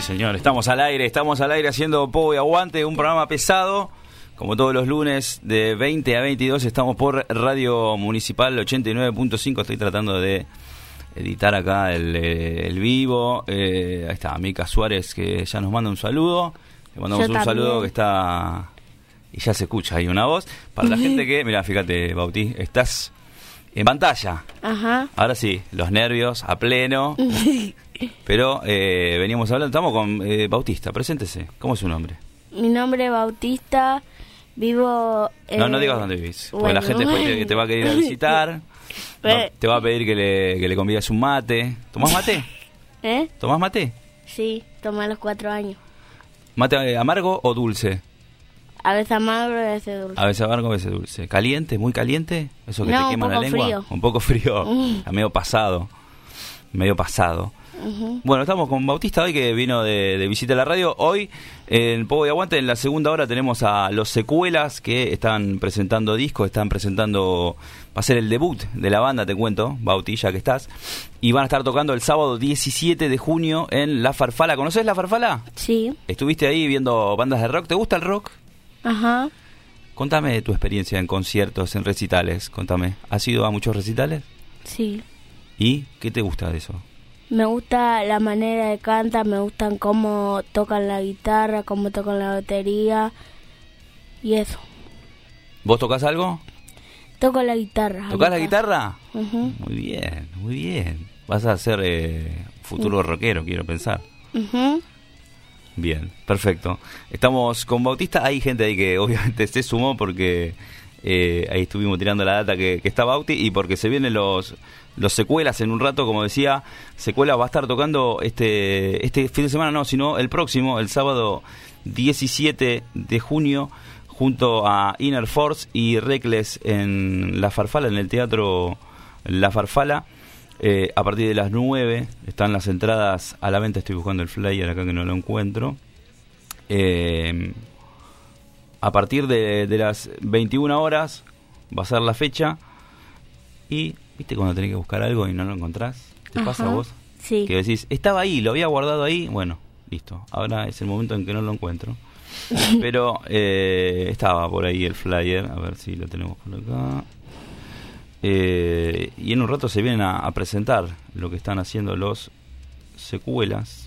señor, estamos al aire haciendo Pogo y Aguante, un programa pesado, como todos los lunes de 20 a 22, estamos por Radio Municipal 89.5, estoy tratando de editar acá el vivo, ahí está Mica Suárez que ya nos manda un saludo, le mandamos un saludo que está, y ya se escucha ahí una voz, para la gente que, mira, fíjate Bauti, estás en pantalla, ahora sí, los nervios a pleno. Pero veníamos hablando, estamos con Bautista, preséntese, ¿cómo es su nombre? Mi nombre es Bautista, vivo... No digas dónde vivís, porque la gente después te va a querer ir a visitar, te va a pedir que le convides un mate. ¿Tomás mate? ¿Tomás mate? Sí, tomé a los 4 años. ¿Mate amargo o dulce? A veces amargo, a veces dulce. A veces amargo, a veces dulce. ¿Caliente, muy caliente? ¿Eso que te quema la lengua? Frío. Un poco frío, medio pasado. Bueno, estamos con Bautista hoy que vino de visita a la radio. Hoy en Pogo y Aguante, en la segunda hora, tenemos a los Secuelas que están presentando discos, va a ser el debut de la banda, te cuento, Bauti, ya que estás, y van a estar tocando el sábado 17 de junio en La Farfala. ¿Conoces La Farfala? Sí. ¿Estuviste ahí viendo bandas de rock? ¿Te gusta el rock? Ajá. Contame de tu experiencia en conciertos, en recitales, contame. ¿Has ido a muchos recitales? Sí. ¿Y qué te gusta de eso? Me gusta la manera de cantar, me gustan cómo tocan la guitarra, cómo tocan la batería y eso. ¿Vos tocás algo? Toco la guitarra. ¿Tocás la guitarra? Muy bien, muy bien. Vas a ser futuro rockero, quiero pensar. Bien, perfecto. Estamos con Bautista. Hay gente ahí que obviamente se sumó porque ahí estuvimos tirando la data que está Bauti y porque se vienen los Secuelas en un rato, como decía. Secuelas va a estar tocando este fin de semana, no, sino el próximo, el sábado 17 de junio, junto a Inner Force y Reckless en La Farfala, en el Teatro La Farfala. A partir de las 9 están las entradas a la venta. Estoy buscando el flyer acá que no lo encuentro. A partir de las 21 horas va a ser la fecha. Y, ¿viste cuando tenés que buscar algo y no lo encontrás? ¿Te pasa a vos? Sí. Que decís, estaba ahí, lo había guardado ahí. Bueno, listo. Ahora es el momento en que no lo encuentro. Pero estaba por ahí el flyer. A ver si lo tenemos por acá. Y en un rato se vienen a presentar lo que están haciendo los Secuelas.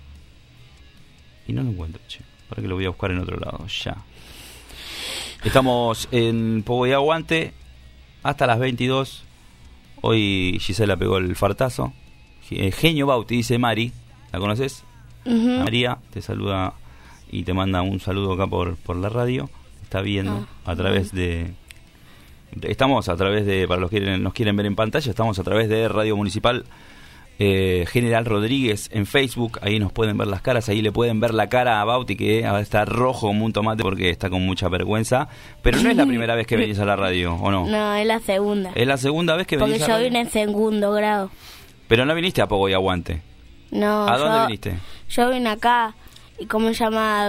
Y no lo encuentro, che. Para que lo voy a buscar en otro lado, ya. Estamos en Pogo y Aguante hasta las 22. Hoy Gisela pegó el fartazo. Genio Bauti, dice Mari. ¿La conoces? María te saluda y te manda un saludo acá por la radio. Está viendo a través de... Estamos a través de, para los que nos quieren ver en pantalla, estamos a través de Radio Municipal General Rodríguez en Facebook. Ahí nos pueden ver las caras, ahí le pueden ver la cara a Bauti, que va a estar rojo como un tomate porque está con mucha vergüenza. Pero no es la primera vez que venís a la radio, ¿o no? No, es la segunda. ¿Es la segunda vez que venís a la radio? Porque yo vine en segundo grado. Pero no viniste a Pogo y Aguante. No. ¿A dónde viniste? Yo vine acá. ¿Y cómo se llama?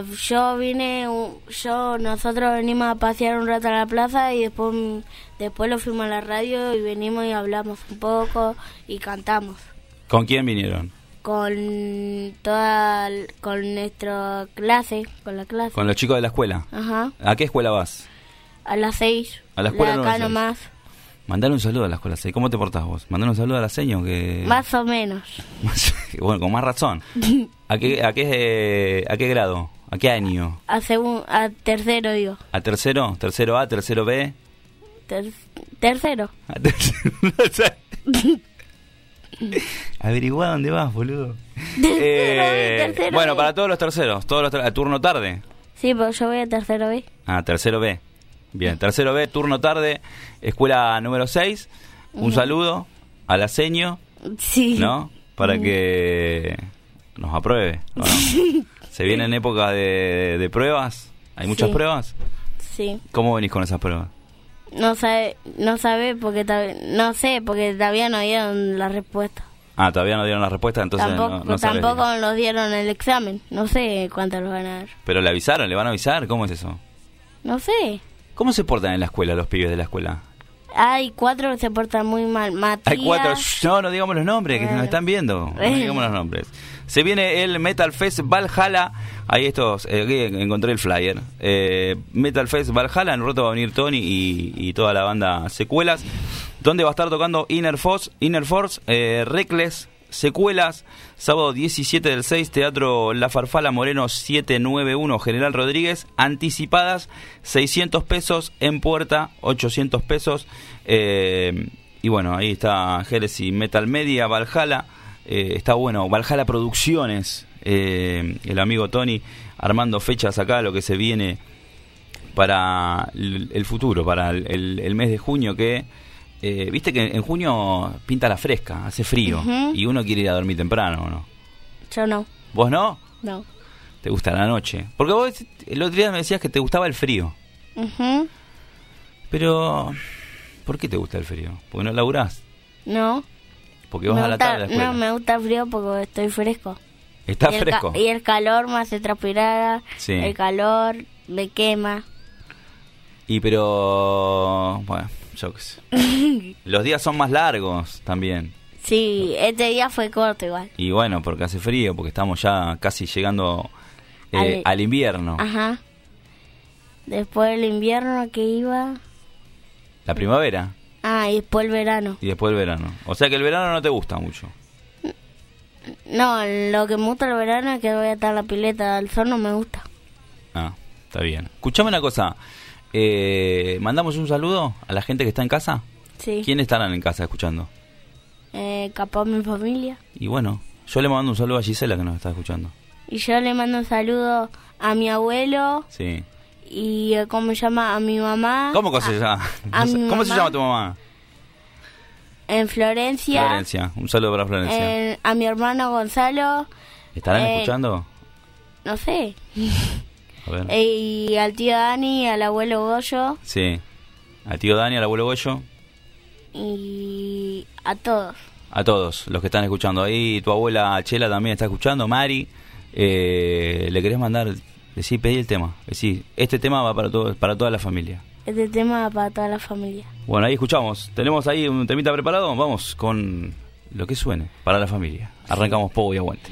Nosotros venimos a pasear un rato a la plaza y después lo fuimos a la radio y venimos y hablamos un poco y cantamos. ¿Con quién vinieron? Con nuestra clase, con la clase. ¿Con los chicos de la escuela? Ajá. ¿A qué escuela vas? A las 6. ¿A la escuela acá nomás? Mandale un saludo a la escuela 6. ¿Cómo te portás vos? Mandale un saludo a la seño que... Más o menos. Bueno, con más razón. ¿A qué grado? ¿A qué año? A tercero, digo. ¿A tercero? ¿Tercero A? ¿Tercero B? Tercero. ¿A tercero? Averiguá dónde vas, boludo. Tercero bueno, B. para todos los terceros. ¿A turno tarde? Sí, pero yo voy a tercero B. Tercero B. Bien, tercero B, turno tarde, escuela número 6. Un saludo a la seño, sí, ¿no? Para que nos apruebe, ¿no? ¿Se vienen épocas de pruebas? ¿Hay muchas pruebas? Sí. ¿Cómo venís con esas pruebas? No sé porque todavía no dieron la respuesta. Todavía no dieron la respuesta, entonces tampoco nos dieron el examen. No sé cuántos lo van a dar. ¿Pero le avisaron? ¿Le van a avisar? ¿Cómo es eso? No sé. ¿Cómo se portan en la escuela los pibes de la escuela? Hay 4 que se portan muy mal. Matías. Hay 4. No digamos los nombres, que nos están viendo. No digamos los nombres. Se viene el Metal Fest Valhalla. Ahí aquí encontré el flyer. Metal Fest Valhalla. En un rato va a venir Tony y toda la banda Secuelas. Donde va a estar tocando Inner Force, Reckless, Secuelas. Sábado 17/6, Teatro La Farfala, Moreno 791, General Rodríguez. Anticipadas 600 pesos, en puerta 800 pesos. Y bueno, ahí está Heresy Metal Media, Valhalla. Está bueno, Valhalla Producciones, el amigo Tony armando fechas acá, lo que se viene para el futuro, para el mes de junio, que viste que en junio pinta la fresca, hace frío, y uno quiere ir a dormir temprano, ¿no? Yo no. ¿Vos no? No. ¿Te gusta la noche? Porque vos el otro día me decías que te gustaba el frío. Pero ¿por qué te gusta el frío? ¿Porque no laburás? No. Porque vas a la tarde a la escuela. No, me gusta el frío porque estoy fresco. ¿Estás fresco? Y el calor me hace transpirar. Sí. El calor me quema. Pero bueno, yo qué sé. Los días son más largos también. Sí, este día fue corto igual. Y bueno, porque hace frío, porque estamos ya casi llegando al invierno. Ajá. Después del invierno que iba... La primavera. Y después el verano. Y después el verano. O sea que el verano no te gusta mucho. No, lo que me gusta el verano es que voy a estar en la pileta. El sol no me gusta. Está bien. Escuchame una cosa. ¿Mandamos un saludo a la gente que está en casa? Sí. ¿Quiénes estarán en casa escuchando? Capaz mi familia. Y bueno, yo le mando un saludo a Gisela que nos está escuchando. Y yo le mando un saludo a mi abuelo. Sí. Y ¿cómo se llama? A mi mamá. ¿Cómo se llama? ¿Cómo se llama tu mamá? En Florencia. Florencia, un saludo para Florencia. A mi hermano Gonzalo. ¿Estarán escuchando? No sé. A ver. Y al tío Dani, al abuelo Goyo. Sí. Al tío Dani, al abuelo Goyo. Y a todos. A todos los que están escuchando. Ahí tu abuela Chela también está escuchando. Mari, ¿le querés mandar? Pedí el tema. Este tema va para toda la familia. Este tema va para toda la familia. Bueno, ahí escuchamos. ¿Tenemos ahí un temita preparado? Vamos con lo que suene para la familia. Arrancamos Pogo y Aguante.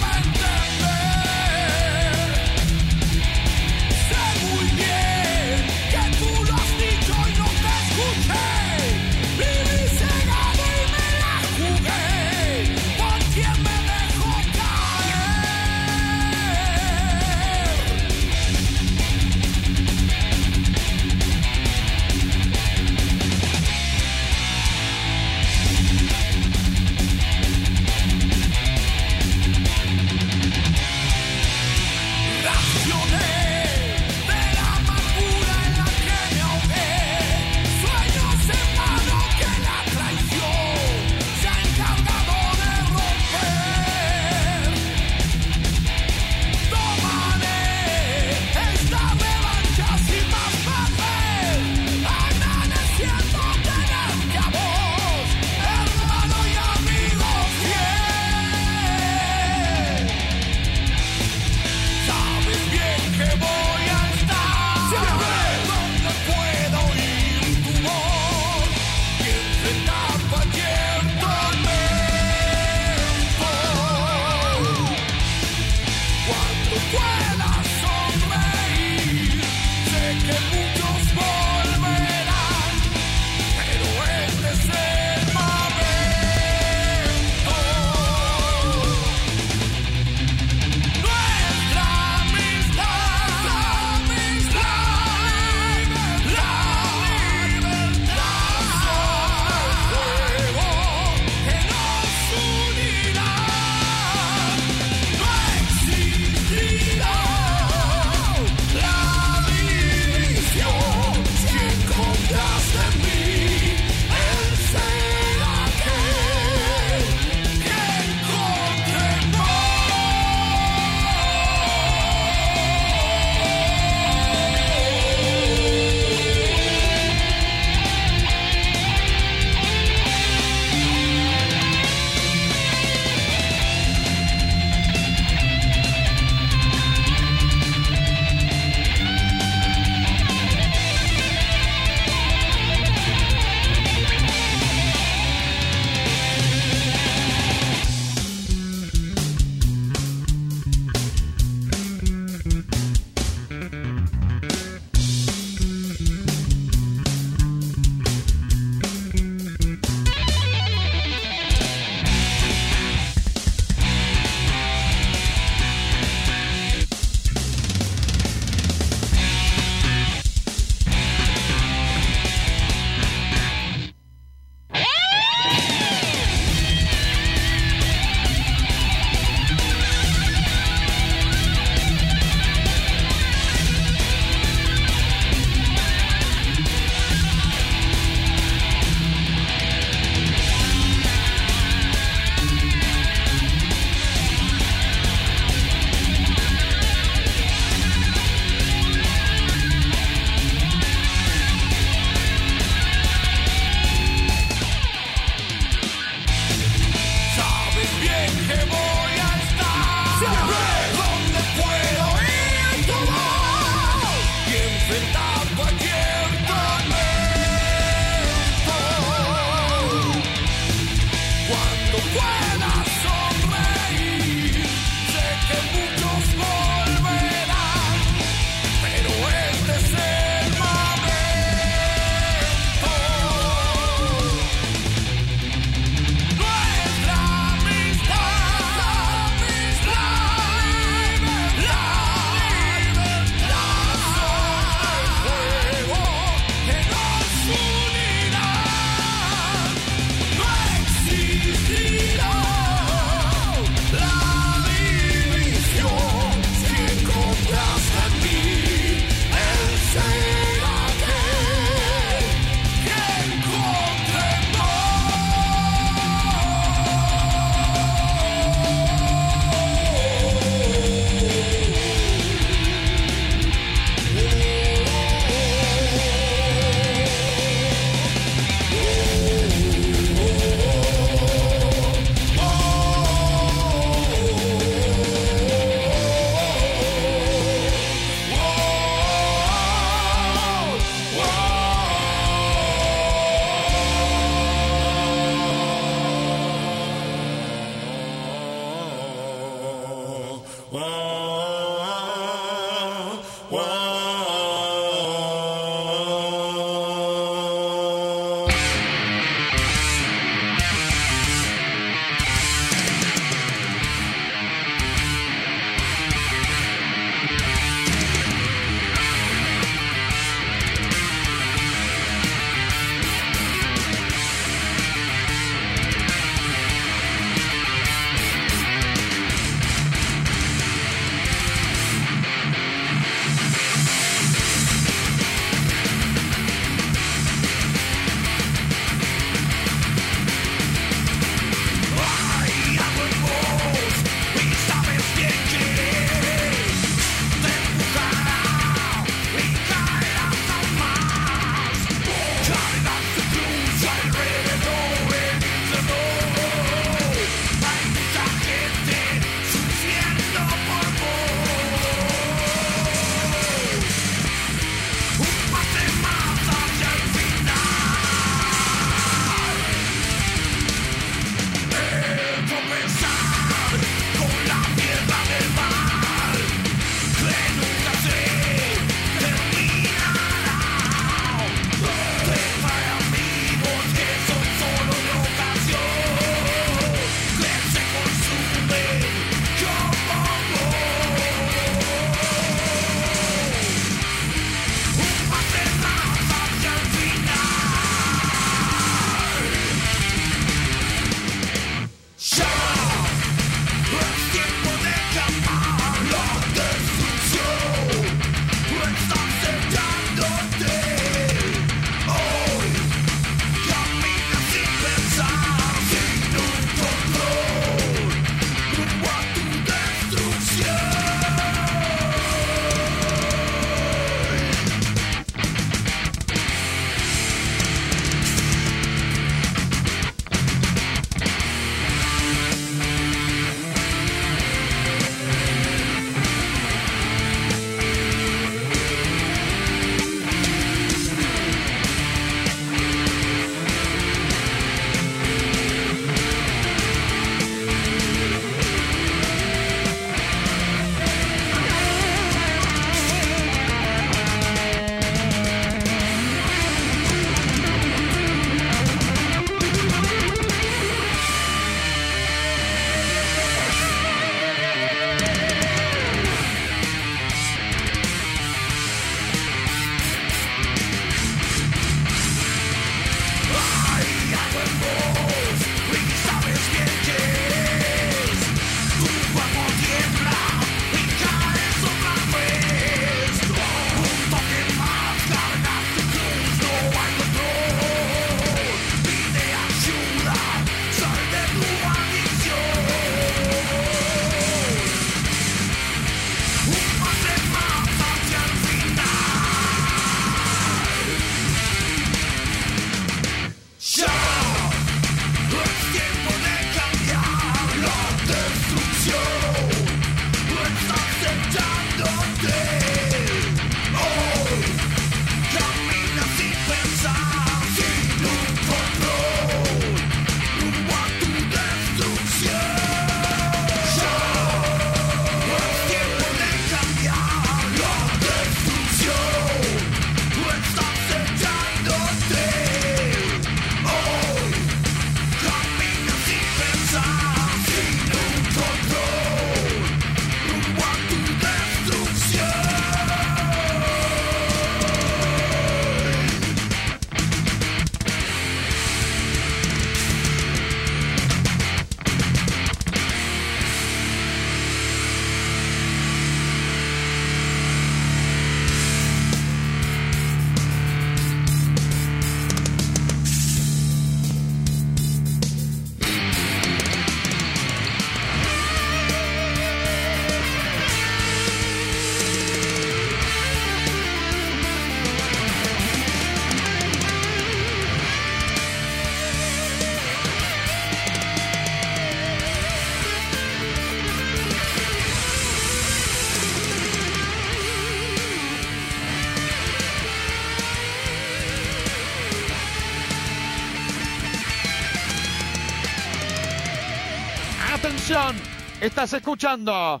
Estás escuchando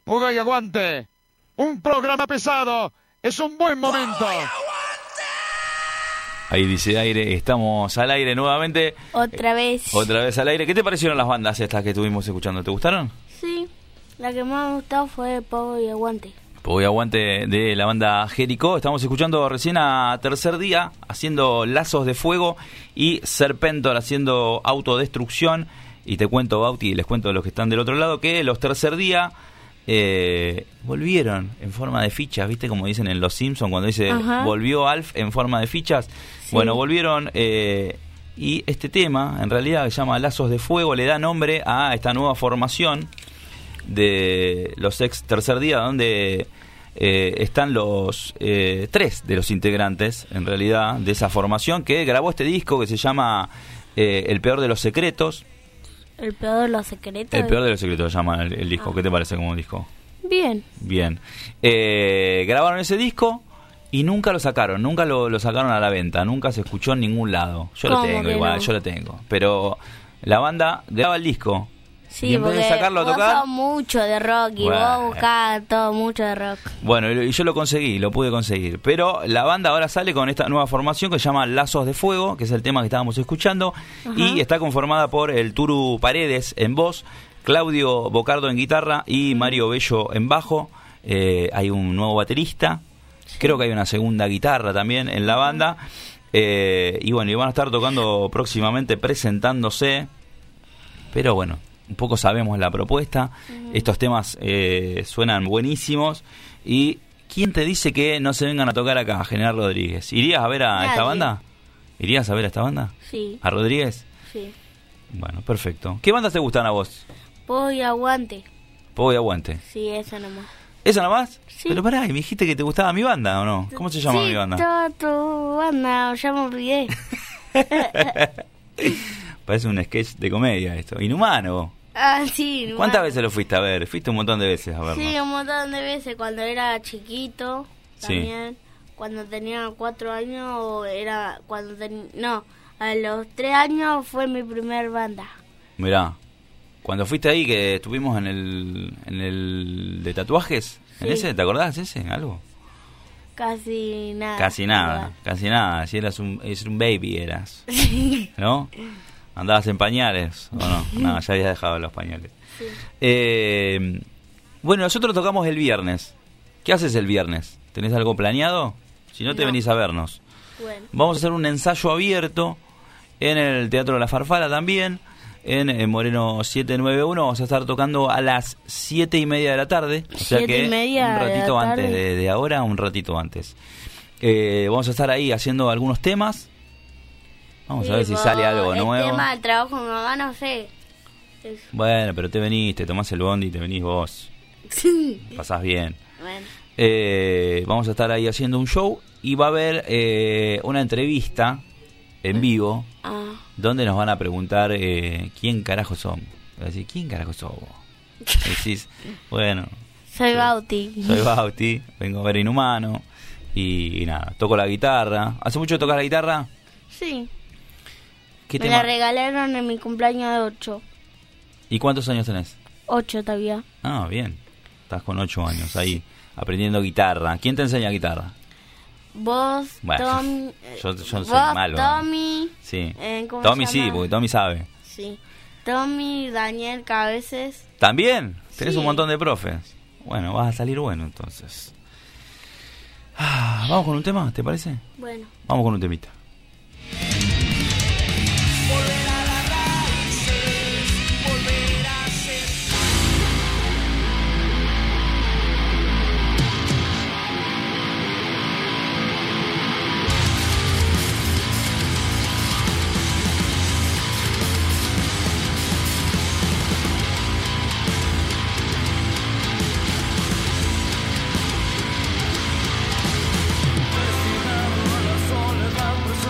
Puga y aguante. Un programa pesado. Es un buen momento. Ahí dice aire, estamos al aire nuevamente. Otra vez. Otra vez al aire. ¿Qué te parecieron las bandas estas que estuvimos escuchando? ¿Te gustaron? Sí, la que más me gustó fue Pogo y Aguante. Pogo y Aguante de la banda Jericó. Estamos escuchando recién a Tercer Día haciendo Lazos de Fuego y Serpentor haciendo Autodestrucción. Y te cuento, Bauti, y les cuento a los que están del otro lado, que los Tercer Día volvieron en forma de fichas, ¿viste? Como dicen en Los Simpsons cuando dice volvió Alf en forma de fichas. Sí. Bueno, volvieron y este tema, en realidad, que se llama Lazos de Fuego, le da nombre a esta nueva formación de los ex Tercer Día, donde están los 3 de los integrantes, en realidad, de esa formación que grabó este disco que se llama El Peor de los Secretos. ¿El Peor de los Secretos? El Peor de los Secretos se llama el disco. ¿Qué te parece como disco? Bien. Bien. Grabaron ese disco y nunca lo sacaron. Nunca lo sacaron a la venta. Nunca se escuchó en ningún lado. Yo lo tengo igual, yo lo tengo. Pero la banda graba el disco. Sí, y en vez de sacarlo a tocar, vos sos mucho de rock y vos buscás todo mucho de rock. Bueno, y yo lo conseguí, lo pude conseguir. Pero la banda ahora sale con esta nueva formación que se llama Lazos de Fuego, que es el tema que estábamos escuchando. Y está conformada por el Turu Paredes en voz, Claudio Bocardo en guitarra y Mario Bello en bajo. Hay un nuevo baterista. Sí. Creo que hay una segunda guitarra también en la banda. Y bueno, y van a estar tocando próximamente, presentándose. Pero bueno, un poco sabemos la propuesta. Estos temas suenan buenísimos. ¿Y quién te dice que no se vengan a tocar acá, General Rodríguez? ¿Irías a ver a esta banda? ¿Irías a ver a esta banda? Sí. ¿A Rodríguez? Sí. Bueno, perfecto. ¿Qué bandas te gustan a vos? Pogo y Aguante. Pogo y Aguante. Sí, esa nomás. ¿Esa nomás? Sí. Pero pará, ¿me dijiste que te gustaba mi banda o no? ¿Cómo se llama mi banda? Sí, toda tu banda, ya me olvidé. Parece un sketch de comedia esto. Inhumano. Ah, sí, Inhumano. ¿Cuántas veces lo fuiste a ver? Fuiste un montón de veces a verlo. Sí, un montón de veces. Cuando era chiquito, también. Sí. Cuando tenía 4 años, era cuando no, a los 3 años fue mi primer banda. Mirá, cuando fuiste ahí que estuvimos en el de tatuajes, sí. ¿En ese? ¿Te acordás ese? ¿Algo? Casi nada. Casi nada. Si eras un baby eras, ¿no? ¿Andabas en pañales o no? No, ya habías dejado los pañales. Sí. Bueno, nosotros tocamos el viernes. ¿Qué haces el viernes? ¿Tenés algo planeado? Si no, te venís a vernos. Bueno. Vamos a hacer un ensayo abierto en el Teatro de la Farfala también, en Moreno 791. Vamos a estar tocando a las 7:30 de la tarde. O sea que un ratito antes de ahora, un ratito antes. Vamos a estar ahí haciendo algunos temas. Vamos a ver si sale algo nuevo. El tema del trabajo de mi mamá, no sé. Bueno, pero te venís, te tomás el bondi y te venís vos. Sí. Pasás bien. Bueno. Vamos a estar ahí haciendo un show y va a haber una entrevista en vivo donde nos van a preguntar quién carajo somos. Va a decir, ¿quién carajo sos vos? Decís, bueno, soy Bauti. Soy Bauti, vengo a ver Inhumano y nada, toco la guitarra. ¿Hace mucho tocas la guitarra? Sí. ¿Qué Me la regalaron en mi cumpleaños de 8. ¿Y cuántos años tenés? 8 todavía. Ah, bien. Estás con 8 años ahí, aprendiendo guitarra. ¿Quién te enseña guitarra? Vos, bueno, Tommy. Yo soy vos, malo. Tommy. Sí. Tommy sí, porque Tommy sabe. Sí. Tommy, Daniel, que a veces. ¿También? Tenés un montón de profes. Bueno, vas a salir bueno entonces. ¿Vamos con un tema, te parece? Bueno. Vamos con un temita. Soledad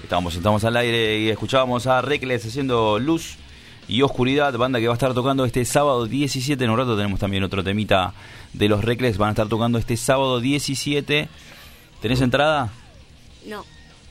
Estamos al aire y escuchábamos a Reckless haciendo Luz y Oscuridad, banda que va a estar tocando este sábado 17. En un rato tenemos también otro temita de los Reckless. Van a estar tocando este sábado 17. ¿Tenés entrada? No.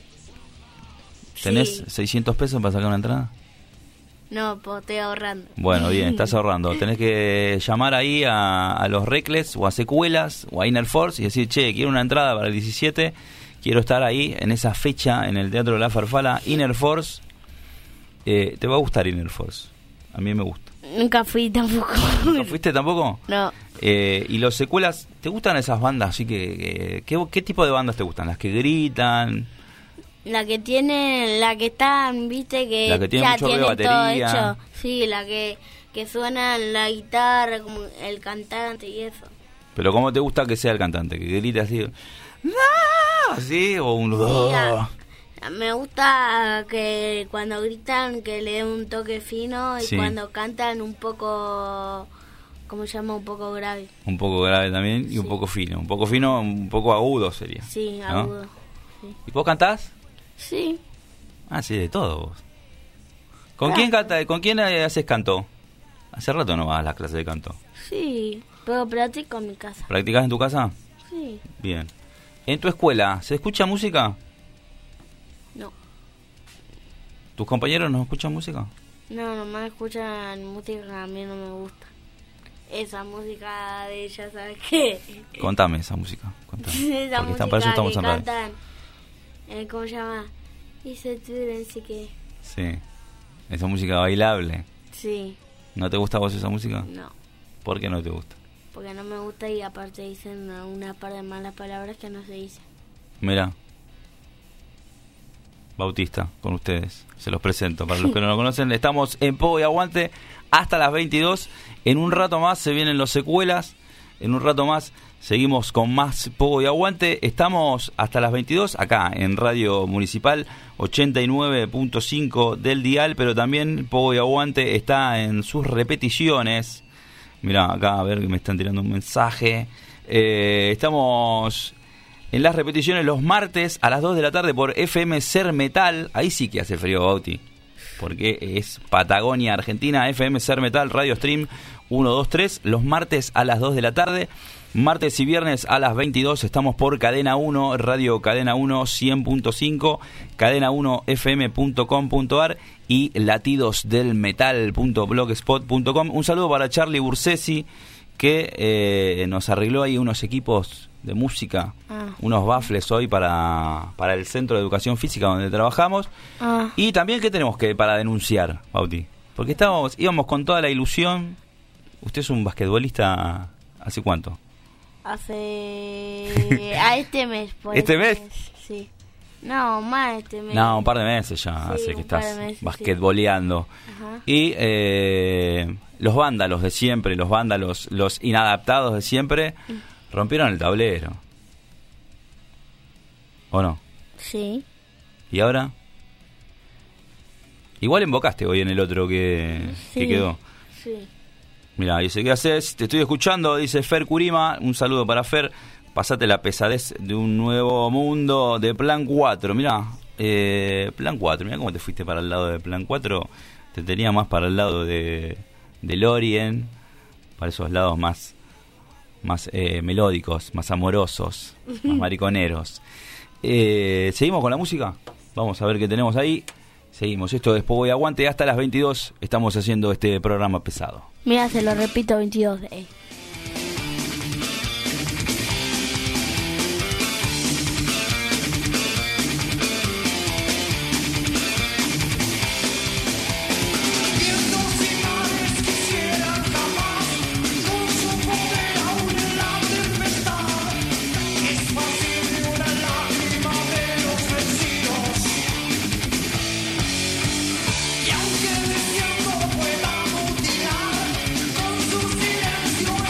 ¿Tenés Sí. 600 pesos para sacar una entrada? No, pues estoy ahorrando. Bueno, bien, estás ahorrando. Tenés que llamar ahí a los Reckless o a Secuelas o a Inner Force y decir, che, quiero una entrada para el 17. Quiero estar ahí en esa fecha en el Teatro de la Farfala. Inner Force. Te va a gustar Inner Force. A mí me gusta. Nunca fui tampoco. ¿No fuiste tampoco? No. Y los Secuelas, ¿te gustan esas bandas? Así que ¿qué tipo de bandas te gustan? ¿Las que gritan? La que están, viste, que La que tiene ya mucho ruido de tienen todo batería. hecho. Sí, la que suena la guitarra, como el cantante y eso. Pero ¿cómo te gusta que sea el cantante? Que grite así, ¡no! Así, o un... Sí, me gusta que cuando gritan que le den un toque fino y Sí. cuando cantan un poco, ¿cómo se llama? Un poco grave. Un poco grave también y Sí. un poco fino. Un poco fino, un poco agudo sería. Sí, ¿no? agudo. Sí. ¿Y vos cantás? Sí. Ah, sí, de todo vos. ¿Con Ah. quién canta? ¿Con quién haces canto? Hace rato no vas a las clases de canto. Sí, pero practico en mi casa. ¿Practicás en tu casa? Sí. Bien. ¿En tu escuela se escucha música? No. ¿Tus compañeros no escuchan música? No, nomás escuchan música que a mí no me gusta. Esa música de ya sabes qué. Contame esa música. Contame. Esa Porque música para eso estamos que en radio. cantan. ¿Cómo se llama? Dice tú, así que. Sí. Esa música bailable. Sí, ¿No te gusta a vos esa música? no. ¿Por qué no te gusta? Porque no me gusta y aparte dicen una par de malas palabras que no se dicen. Mira. Bautista, con ustedes. Se los presento. Para los que no lo conocen, estamos en Pogo y Aguante hasta las 22. En un rato más se vienen los Secuelas. En un rato más seguimos con más Pogo y Aguante. Estamos hasta las 22 acá en Radio Municipal 89.5 del dial, pero también Pogo y Aguante está en sus repeticiones. Mirá, acá a ver que me están tirando un mensaje. Estamos en las repeticiones los martes a las 2 de la tarde por FM Ser Metal. Ahí sí que hace frío, Bauti, porque es Patagonia, Argentina. FM Ser Metal, Radio Stream 123, los martes a las 2 de la tarde. Martes y viernes a las 22 estamos por Cadena 1, Radio Cadena 1 100.5, cadena1fm.com.ar y latidosdelmetal.blogspot.com. Un saludo para Charlie Bursesi, que nos arregló ahí unos equipos de música, unos baffles hoy para el Centro de Educación Física donde trabajamos. Y también, ¿qué tenemos que para denunciar, Bauti? Porque íbamos con toda la ilusión. Usted es un basquetbolista, ¿hace cuánto? A este mes. ¿Este mes? Sí. No, más este mes. No, un par de meses ya Sí, hace que un par estás de meses, basquetboleando. Ajá. Y los vándalos de siempre, los vándalos, los inadaptados de siempre, rompieron el tablero. ¿O no? Sí. ¿Y ahora? Igual invocaste hoy en el otro que quedó. Sí. Mirá, dice, ¿qué haces? Te estoy escuchando, dice Fer Curima. Un saludo para Fer. Pasate la pesadez de un nuevo mundo de Plan 4. Mirá, Plan 4. Mirá cómo te fuiste para el lado de Plan 4. Te tenía más para el lado de Lorien. Para esos lados más melódicos, más amorosos, más mariconeros. ¿Seguimos con la música? Vamos a ver qué tenemos ahí. Seguimos, esto es Pogo y Aguante hasta las 22. Estamos haciendo este programa pesado. Mira, se lo repito 22. Y aunque el desierto pueda mutilar con su silencio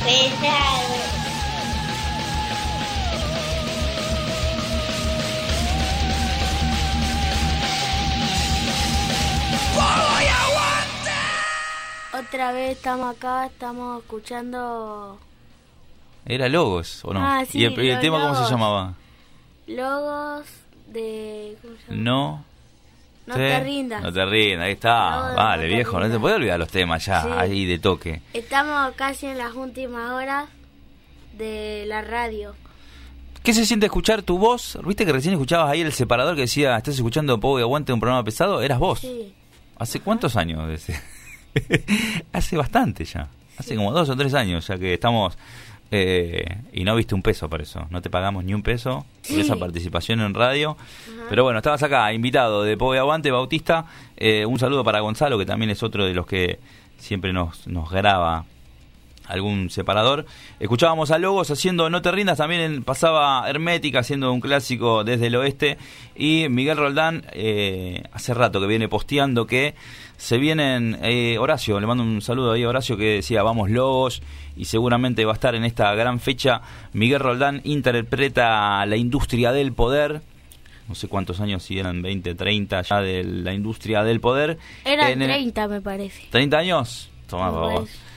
pesado. Otra vez estamos acá, estamos escuchando... ¿Era Logos o no? Ah, sí, ¿Y el tema cómo se llamaba? Logos de... ¿cómo se llama? No te rindas. No te rindas, ahí está. Logos, Vale, no te viejo, no te rindas. puedes olvidar los temas ya, Sí. ahí de toque. Estamos casi en las últimas horas de la radio. ¿Qué se siente escuchar tu voz? ¿Viste que recién escuchabas ahí el separador que decía, estás escuchando Pogo y Aguante, un programa pesado? Eras vos. Sí. ¿Hace cuántos años? Hace bastante ya. Hace como 2 o 3 años ya que estamos... y no viste un peso por eso. No te pagamos ni un peso por Sí. esa participación en radio. Pero bueno, estabas acá, invitado de Pogo y Aguante, Bautista. Un saludo para Gonzalo, que también es otro de los que siempre nos graba algún separador. Escuchábamos a Logos haciendo No te rindas, también pasaba Hermética haciendo un clásico desde el oeste, y Miguel Roldán hace rato que viene posteando que se vienen, Horacio, le mando un saludo ahí a Horacio, que decía vamos Logos, y seguramente va a estar en esta gran fecha. Miguel Roldán interpreta La industria del poder. No sé cuántos años, si eran 20, 30 ya de La industria del poder. Eran 30, me parece. ¿30 años? Toma, Me por favor. parece.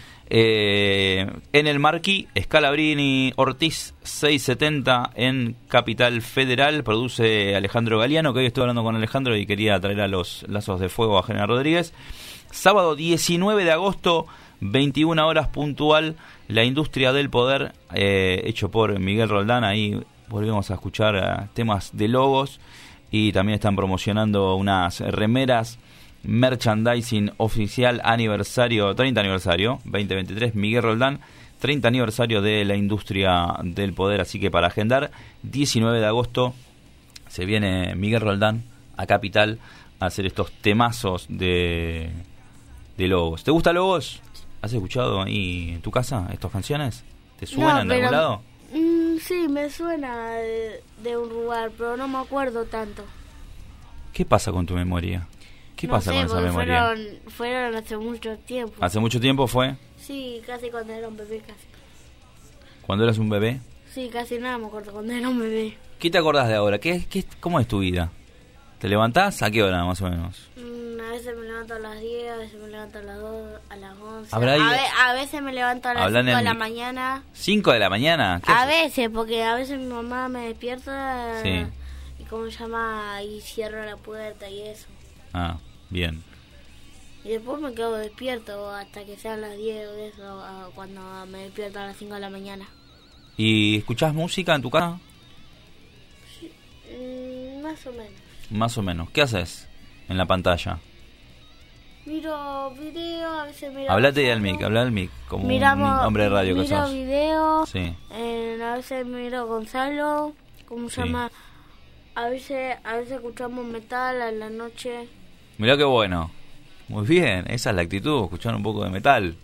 En el Marquí, Scalabrini Ortiz 670 en Capital Federal, produce Alejandro Galeano, que hoy estoy hablando con Alejandro y quería traer a los Lazos de Fuego a General Rodríguez. Sábado 19 de agosto, 21 horas puntual, La industria del poder, hecho por Miguel Roldán. Ahí volvemos a escuchar temas de Logos, y también están promocionando unas remeras, merchandising oficial aniversario, 30 aniversario 2023, Miguel Roldán, 30 aniversario de La industria del poder. Así que para agendar, 19 de agosto se viene Miguel Roldán a Capital a hacer estos temazos de Logos. ¿Te gusta Logos? ¿Has escuchado ahí en tu casa estas canciones? ¿Te suenan de algún lado? Sí, me suena de un lugar, pero no me acuerdo tanto. ¿Qué pasa con tu memoria? ¿Qué No pasa sé, con esa porque memoria? fueron hace mucho tiempo. ¿Hace mucho tiempo fue? Sí, casi cuando era un bebé, casi. ¿Cuando eras un bebé? Sí, casi nada me acuerdo cuando era un bebé. ¿Qué te acordás de ahora? ¿Cómo es tu vida? ¿Te levantás? ¿A qué hora más o menos? A veces me levanto a las 10, a veces me levanto a las 2, a las 11. ¿Habrá ahí- A veces me levanto a las Hablan 5 de en la mi- mañana. ¿5 de la mañana? ¿Qué A haces? veces, porque a veces mi mamá me despierta Sí. y ¿cómo se llama? Y cierro la puerta y eso. Ah, bien. Y después me quedo despierto hasta que sean las 10 o eso, cuando me despierto a las 5 de la mañana. ¿Y escuchás música en tu casa? Más o menos. Más o menos. ¿Qué haces en la pantalla? Miro videos, a veces miro... Hablate al mic, habla al mic, como un hombre de radio que miro sos. videos, Sí. a veces miro Gonzalo, ¿cómo se Sí. llama? A veces escuchamos metal a la noche. Mirá qué bueno. Muy bien, esa es la actitud, escuchar un poco de metal.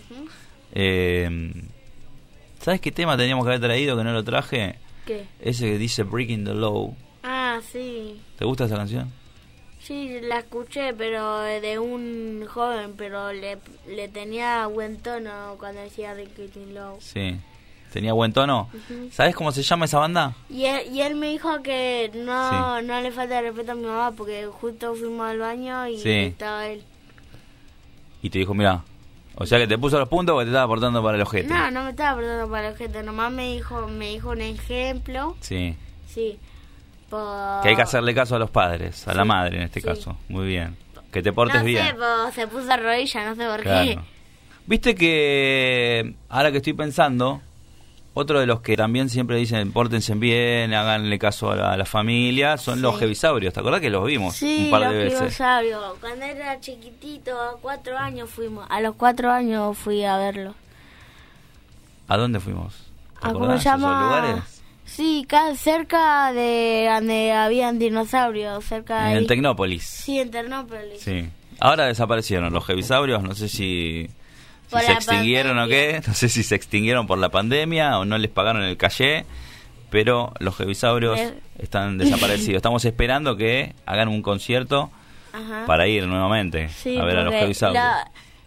¿Sabes qué tema teníamos que haber traído que no lo traje? ¿Qué? Ese que dice Breaking the Law. Ah, sí. ¿Te gusta esa canción? Sí, la escuché, pero de un joven, pero le tenía buen tono cuando decía Ricky Low. Sí. ¿Tenía buen tono? ¿Sabes cómo se llama esa banda? Y él me dijo que no le falta respeto a mi mamá porque justo fuimos al baño y Sí. estaba él. Y te dijo, mira, o sea que te puso los puntos porque te estaba aportando para el ojete. No me estaba perdonando para la gente, nomás me dijo un ejemplo. Sí. Sí. Que hay que hacerle caso a los padres, a la madre en este Sí. caso. Muy bien. Que te portes no bien. sé, se puso a rodilla, no sé por qué. Claro. Viste que, ahora que estoy pensando, otro de los que también siempre dicen pórtense bien, háganle caso a la familia, son Sí. los jevisaurios. ¿Te acordás que los vimos Sí, un par de los veces? dinosaurios. Cuando era chiquitito, a 4 años fuimos. A los 4 años fui a verlo. ¿A dónde fuimos? ¿Te ¿Cómo acordás se esos llama? lugares? Sí, cerca de donde habían dinosaurios, cerca de En ahí. Tecnópolis. Sí, en Ternópolis. Sí. Ahora desaparecieron los jevisaurios, no sé si Por se la extinguieron pandemia. o qué, no sé si se extinguieron por la pandemia o no les pagaron el caché, pero los jevisaurios están desaparecidos. Estamos esperando que hagan un concierto Ajá. para ir nuevamente Sí, a ver a los porque jevisaurios.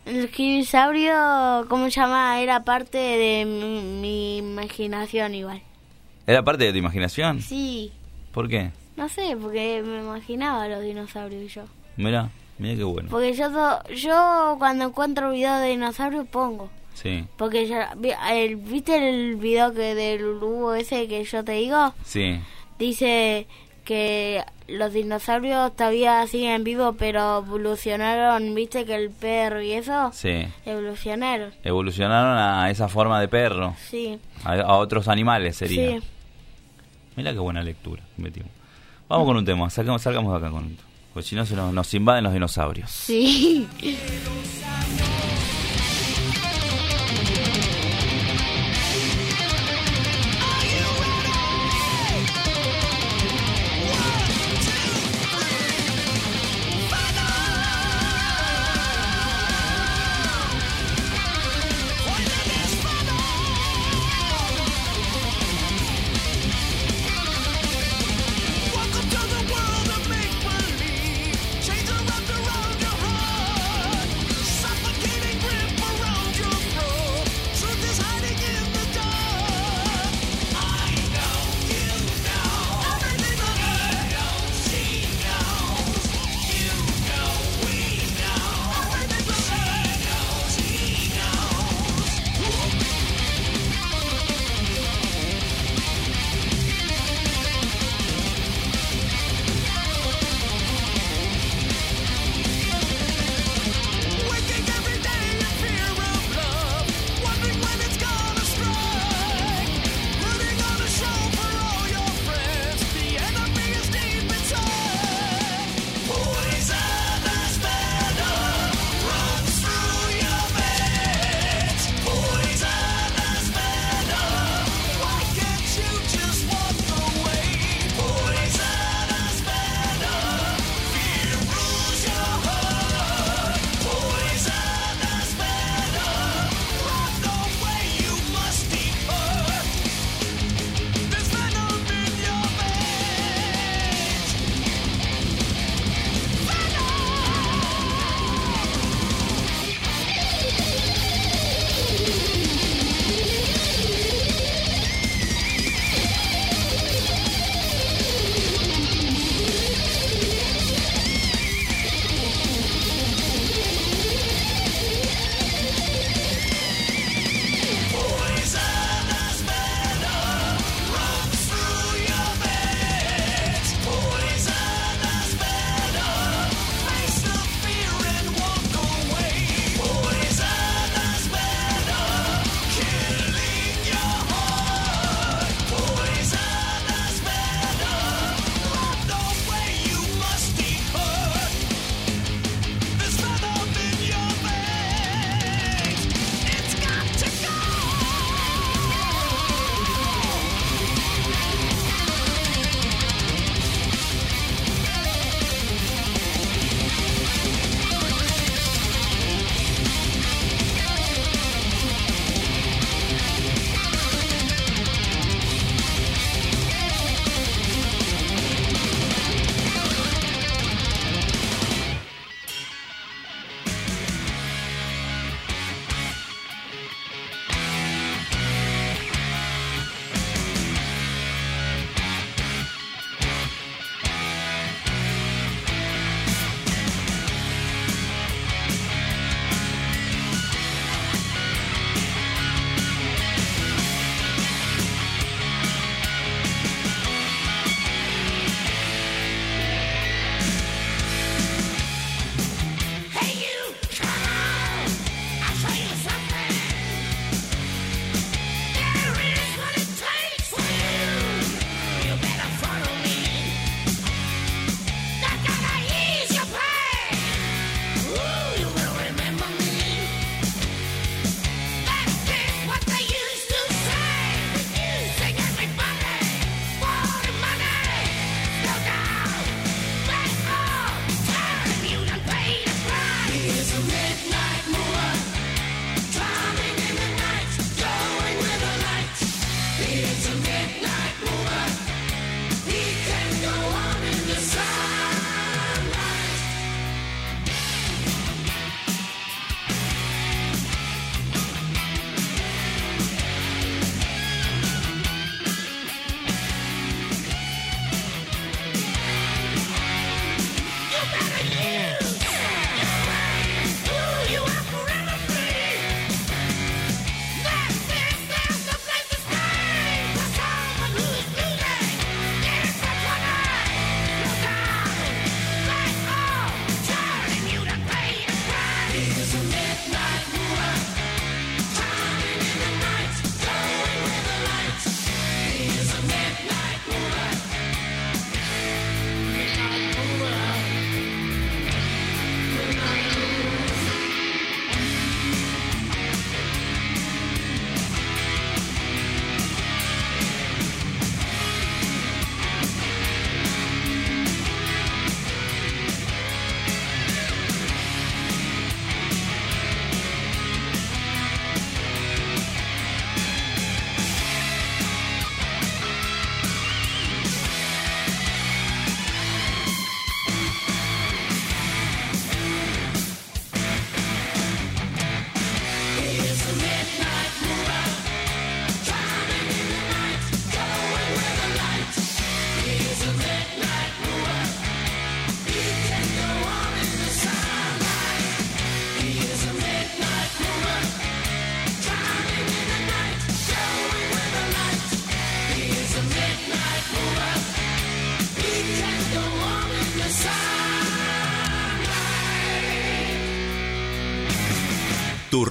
El Skibisaurio, ¿cómo se llama? Era parte de mi imaginación igual. ¿Era parte de tu imaginación? Sí. ¿Por qué? No sé, porque me imaginaba los dinosaurios yo. Mira qué bueno. Porque yo cuando encuentro videos de dinosaurios pongo. Sí. Porque ¿viste el video del Uru ese que yo te digo? Sí. Dice que los dinosaurios todavía siguen vivos, pero evolucionaron, ¿viste? Que el perro y eso. Sí. Evolucionaron. Evolucionaron a esa forma de perro. Sí. A otros animales sería. Sí. Mira qué buena lectura metimos. Vamos con un tema, salgamos de acá con esto. Porque si no nos invaden los dinosaurios. Sí. Chains are wrapped around your heart. Suffocate.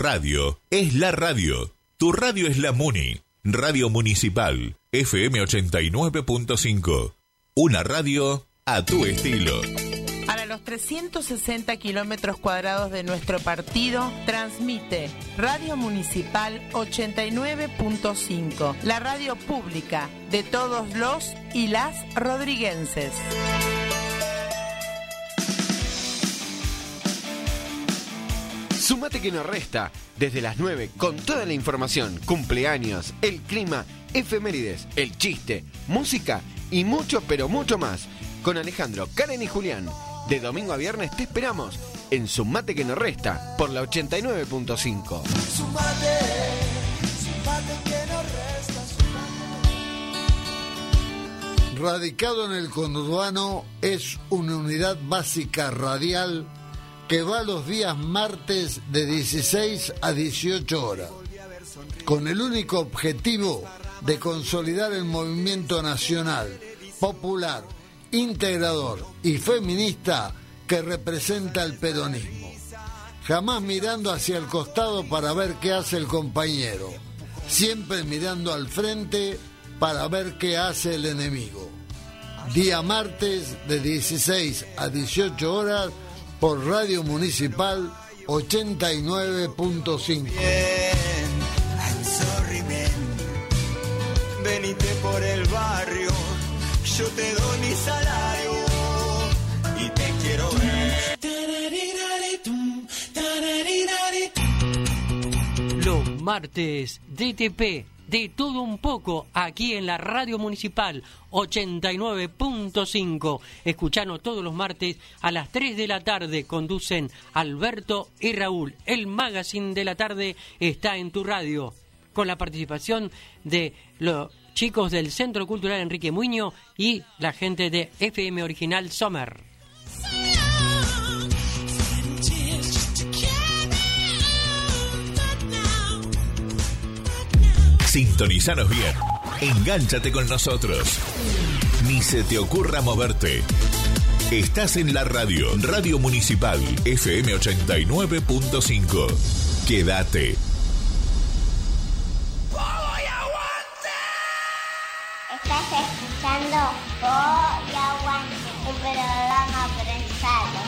radio es la radio. Tu radio es la Muni. Radio Municipal, FM 89.5. Una radio a tu estilo. Para los 360 kilómetros cuadrados de nuestro partido, transmite Radio Municipal 89.5, la radio pública de todos los y las rodriguenses. Sumate que no resta, desde las 9 con toda la información, cumpleaños, el clima, efemérides, el chiste, música y mucho pero mucho más. Con Alejandro, Karen y Julián. De domingo a viernes te esperamos en Sumate que no resta por la 89.5. Sumate que no resta, sumate. Radicado en el conurbano, es una unidad básica radial que va los días martes de 16 a 18 horas, con el único objetivo de consolidar el movimiento nacional, popular, integrador y feminista que representa el peronismo, jamás mirando hacia el costado para ver qué hace el compañero, siempre mirando al frente para ver qué hace el enemigo. Día martes de 16 a 18 horas por Radio Municipal 89.5. Venite por el barrio, yo te doy mi salario y te quiero ver. Los martes DTP, de todo un poco, aquí en la Radio Municipal 89.5. Escuchanos todos los martes a las 3 de la tarde. Conducen Alberto y Raúl. El magazine de la tarde está en tu radio, con la participación de los chicos del Centro Cultural Enrique Muñoz y la gente de FM Original Sommer. Sintonizanos bien. Engánchate con nosotros. Ni se te ocurra moverte. Estás en la radio. Radio Municipal, FM 89.5. Quédate. Estás escuchando Voy Aguante, un programa prensado.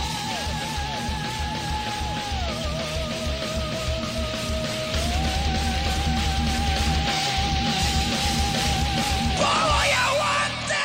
¡Voy Aguante!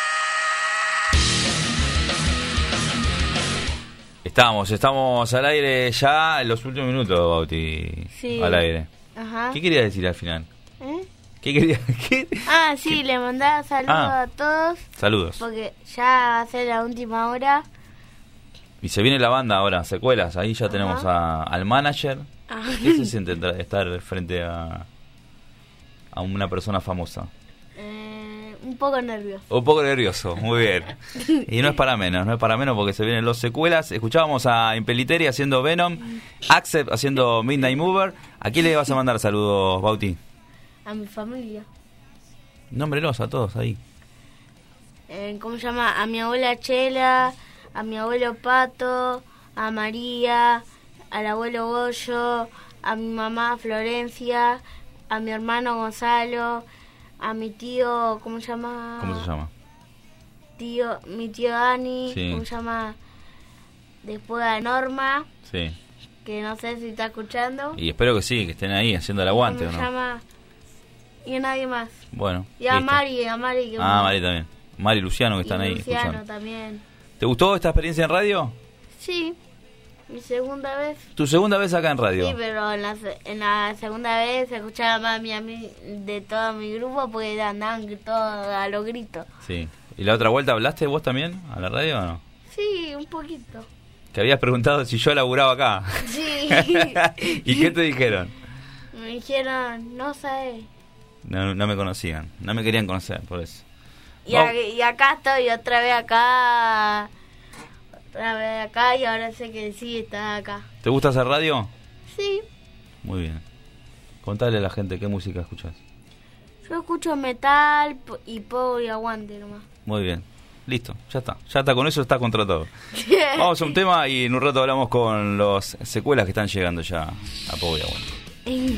Estamos al aire ya en los últimos minutos, Bauti. Sí. Al aire. Ajá. ¿Qué querías decir al final? ¿Qué querías? Sí, le mandaba saludos a todos. Saludos. Porque ya va a ser la última hora. Y se viene la banda ahora, secuelas. Ahí ya tenemos al manager. ¿Qué se siente estar frente a una persona famosa? Un poco nervioso. Un poco nervioso, muy bien. Y no es para menos porque se vienen los secuelas. Escuchábamos a Impeliteri haciendo Venom, Accept haciendo Midnight Mover. ¿A quién le vas a mandar saludos, Bauti? A mi familia. Nómbrelos a todos ahí. ¿Cómo se llama? A mi abuela Chela, a mi abuelo Pato, a María, al abuelo Goyo, a mi mamá Florencia, a mi hermano Gonzalo, a mi tío, ¿cómo se llama? ¿Cómo se llama? Mi tío Dani, Sí. ¿cómo se llama? Después a Norma, Sí. que no sé si está escuchando. Y espero que sí, que estén ahí haciendo el aguante, ¿o ¿Cómo no? se llama? Y a nadie más. Bueno. Y a listo. Mari que Mari también. Mari y Luciano que están ahí Luciano escuchando. también. ¿Te gustó esta experiencia en radio? Sí, mi segunda vez. Tu segunda vez acá en radio. Sí, pero en la segunda vez se escuchaba más de todo mi grupo porque andaban todos a los gritos. Sí. ¿Y la otra vuelta hablaste vos también a la radio o no? Sí, un poquito. Que habías preguntado si yo laburaba acá. Sí. ¿Y qué te dijeron? Me dijeron, no sé. No me conocían, no me querían conocer, por eso. Y acá estoy otra vez acá. Y ahora sé que sí estás acá. ¿Te gusta hacer radio? Sí. Muy bien. Contale a la gente qué música escuchás. Yo escucho metal y pop y aguante nomás. Muy bien. Listo, ya está, con eso está contratado. Vamos a un tema y en un rato hablamos con los secuelas que están llegando ya a Poco de Aguante.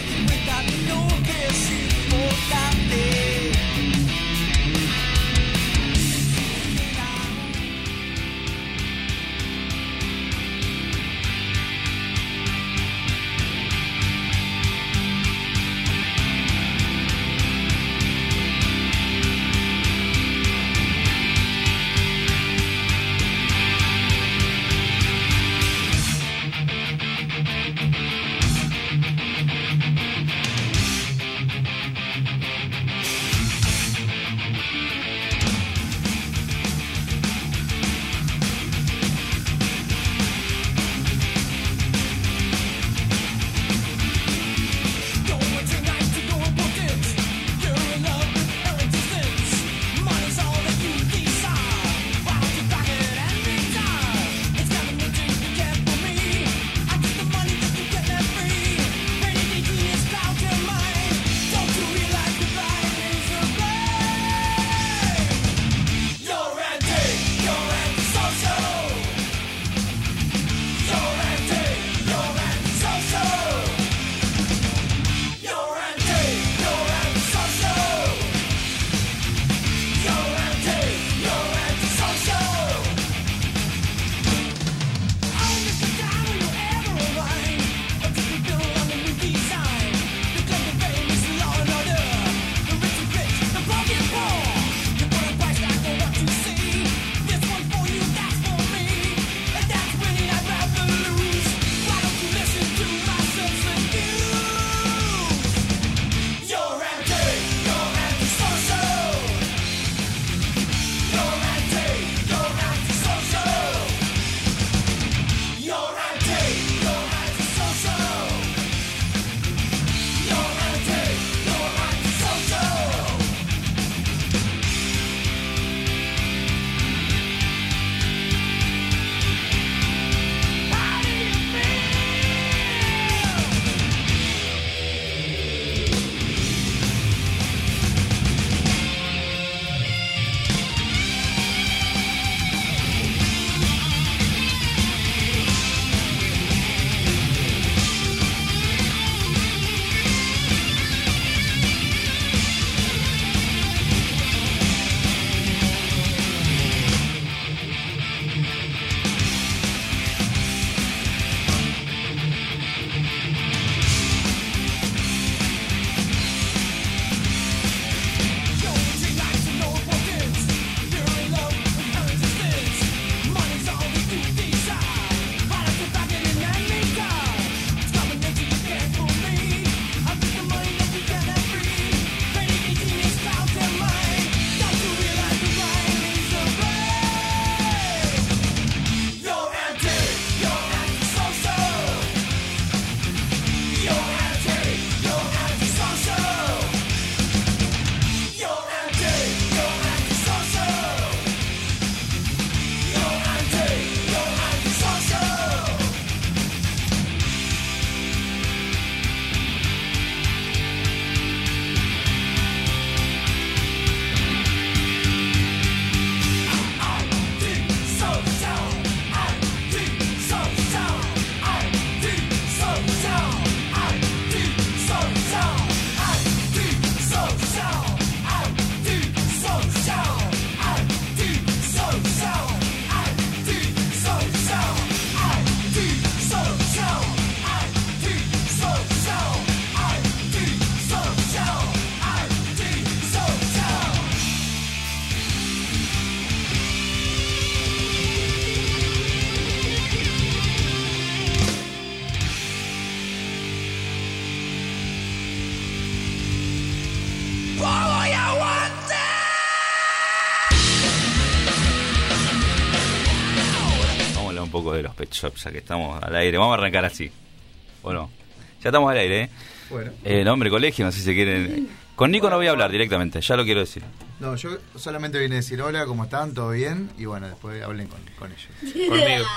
poco de los Pet Shop, ya que estamos al aire. Vamos a arrancar así, ¿o no? Ya estamos al aire, ¿eh? Bueno. Nombre, colegio, no sé si se quieren... Con Nico no voy a hablar directamente, ya lo quiero decir. No, yo solamente vine a decir hola, ¿cómo están? ¿Todo bien? Y bueno, después hablen con ellos. Conmigo.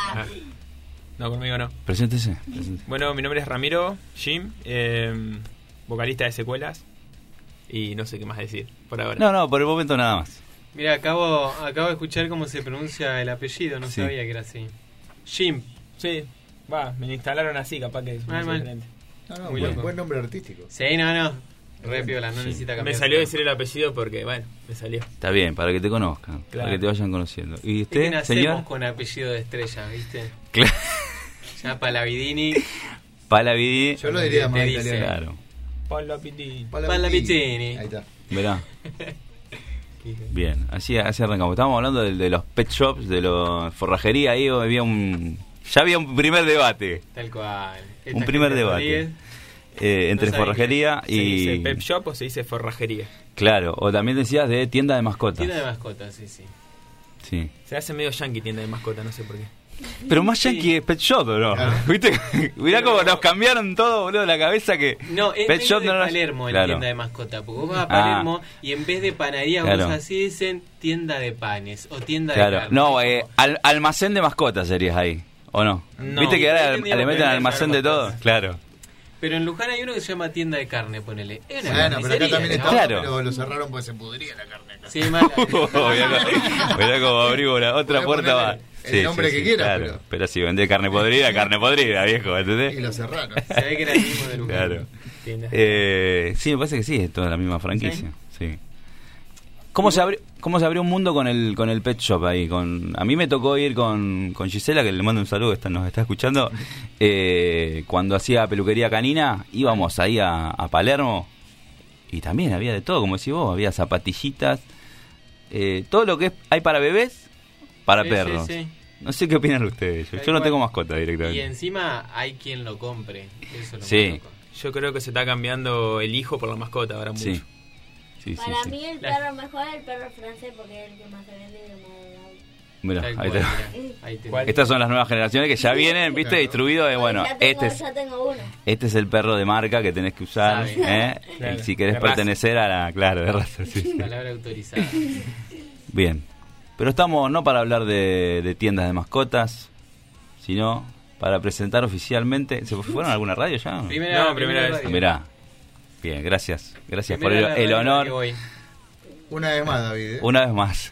No, conmigo no. Preséntese. Bueno, mi nombre es Ramiro Jim, vocalista de Secuelas. Y no sé qué más decir por ahora. No, por el momento nada más. Mira, acabo de escuchar cómo se pronuncia el apellido, no sabía que era así. Jim. Sí, me instalaron así, capaz que es diferente. No, buen nombre artístico. Sí, no. Re piola, no necesita cambiar. Me salió decir el apellido porque, me salió. Está bien, para que te conozcan, para que te vayan conociendo. ¿Y usted, ¿Qué nacemos señor? con apellido de estrella, viste? Claro. Ya Pallavidini. Pallavidini. Yo lo diría más dice, italiano. Claro. Pallavidini. Ahí está. Verá. Bien, así arrancamos. Estábamos hablando de los pet shops, de la forrajería. Ahí había ya había un primer debate. Tal cual. Un primer debate. Entre forrajería y... ¿Se dice pet shop o se dice forrajería? Claro, o también decías de tienda de mascotas. Tienda de mascotas, sí. Sí. Se hace medio yankee tienda de mascotas, no sé por qué. Pero más yankee es pet shop, ¿o no? ¿Viste? Mirá cómo nos cambiaron todo, boludo, la cabeza que... No, es pet shop de Palermo, claro. En tienda de mascota. Porque vos vas a Palermo y en vez de panadería, vos así dicen tienda de panes o tienda de carne. No, almacén de mascotas serías ahí, ¿o no? ¿Viste que ahora le meten almacén de todo? Claro. Pero en Luján hay uno que se llama tienda de carne, ponele. Bueno, pero acá también está, claro. Pero lo cerraron porque se pudría la carne. Sí, mala. Mirá como abrimos la otra puerta más. El nombre que quiera, claro. Pero si vendés carne podrida, viejo, ¿entendés? Y lo cerraron. Se ve que era el mismo de Luján. Claro. Sí, me parece que sí, es toda la misma franquicia. Sí. ¿Cómo se abrió un mundo con el pet shop ahí? A mí me tocó ir con Gisela, que le mando un saludo, nos está escuchando. Cuando hacía peluquería canina, íbamos ahí a Palermo y también había de todo, como decís vos, había zapatillitas, todo lo que hay para bebés, para perros. Sí. No sé qué opinan ustedes, yo no tengo mascota directamente. Y encima hay quien lo compre, eso es lo sí. más loco. Yo creo que se está cambiando el hijo por la mascota ahora mucho. Sí. Para mí el perro mejor es el perro francés porque es el que más se vende y el más Mira, ahí está. Estas son las nuevas generaciones que ya vienen, viste, distribuidos de, bueno, ya tengo uno. Este es el perro de marca que tenés que usar, Claro. y si querés De pertenecer raza. A la... Claro, de raza, sí. Palabra autorizada. Bien. Pero estamos no para hablar de tiendas de mascotas, sino para presentar oficialmente... ¿Se fueron a alguna radio ya? Primera vez. Mirá. Bien, gracias por el honor. Una vez más, David. Una vez más.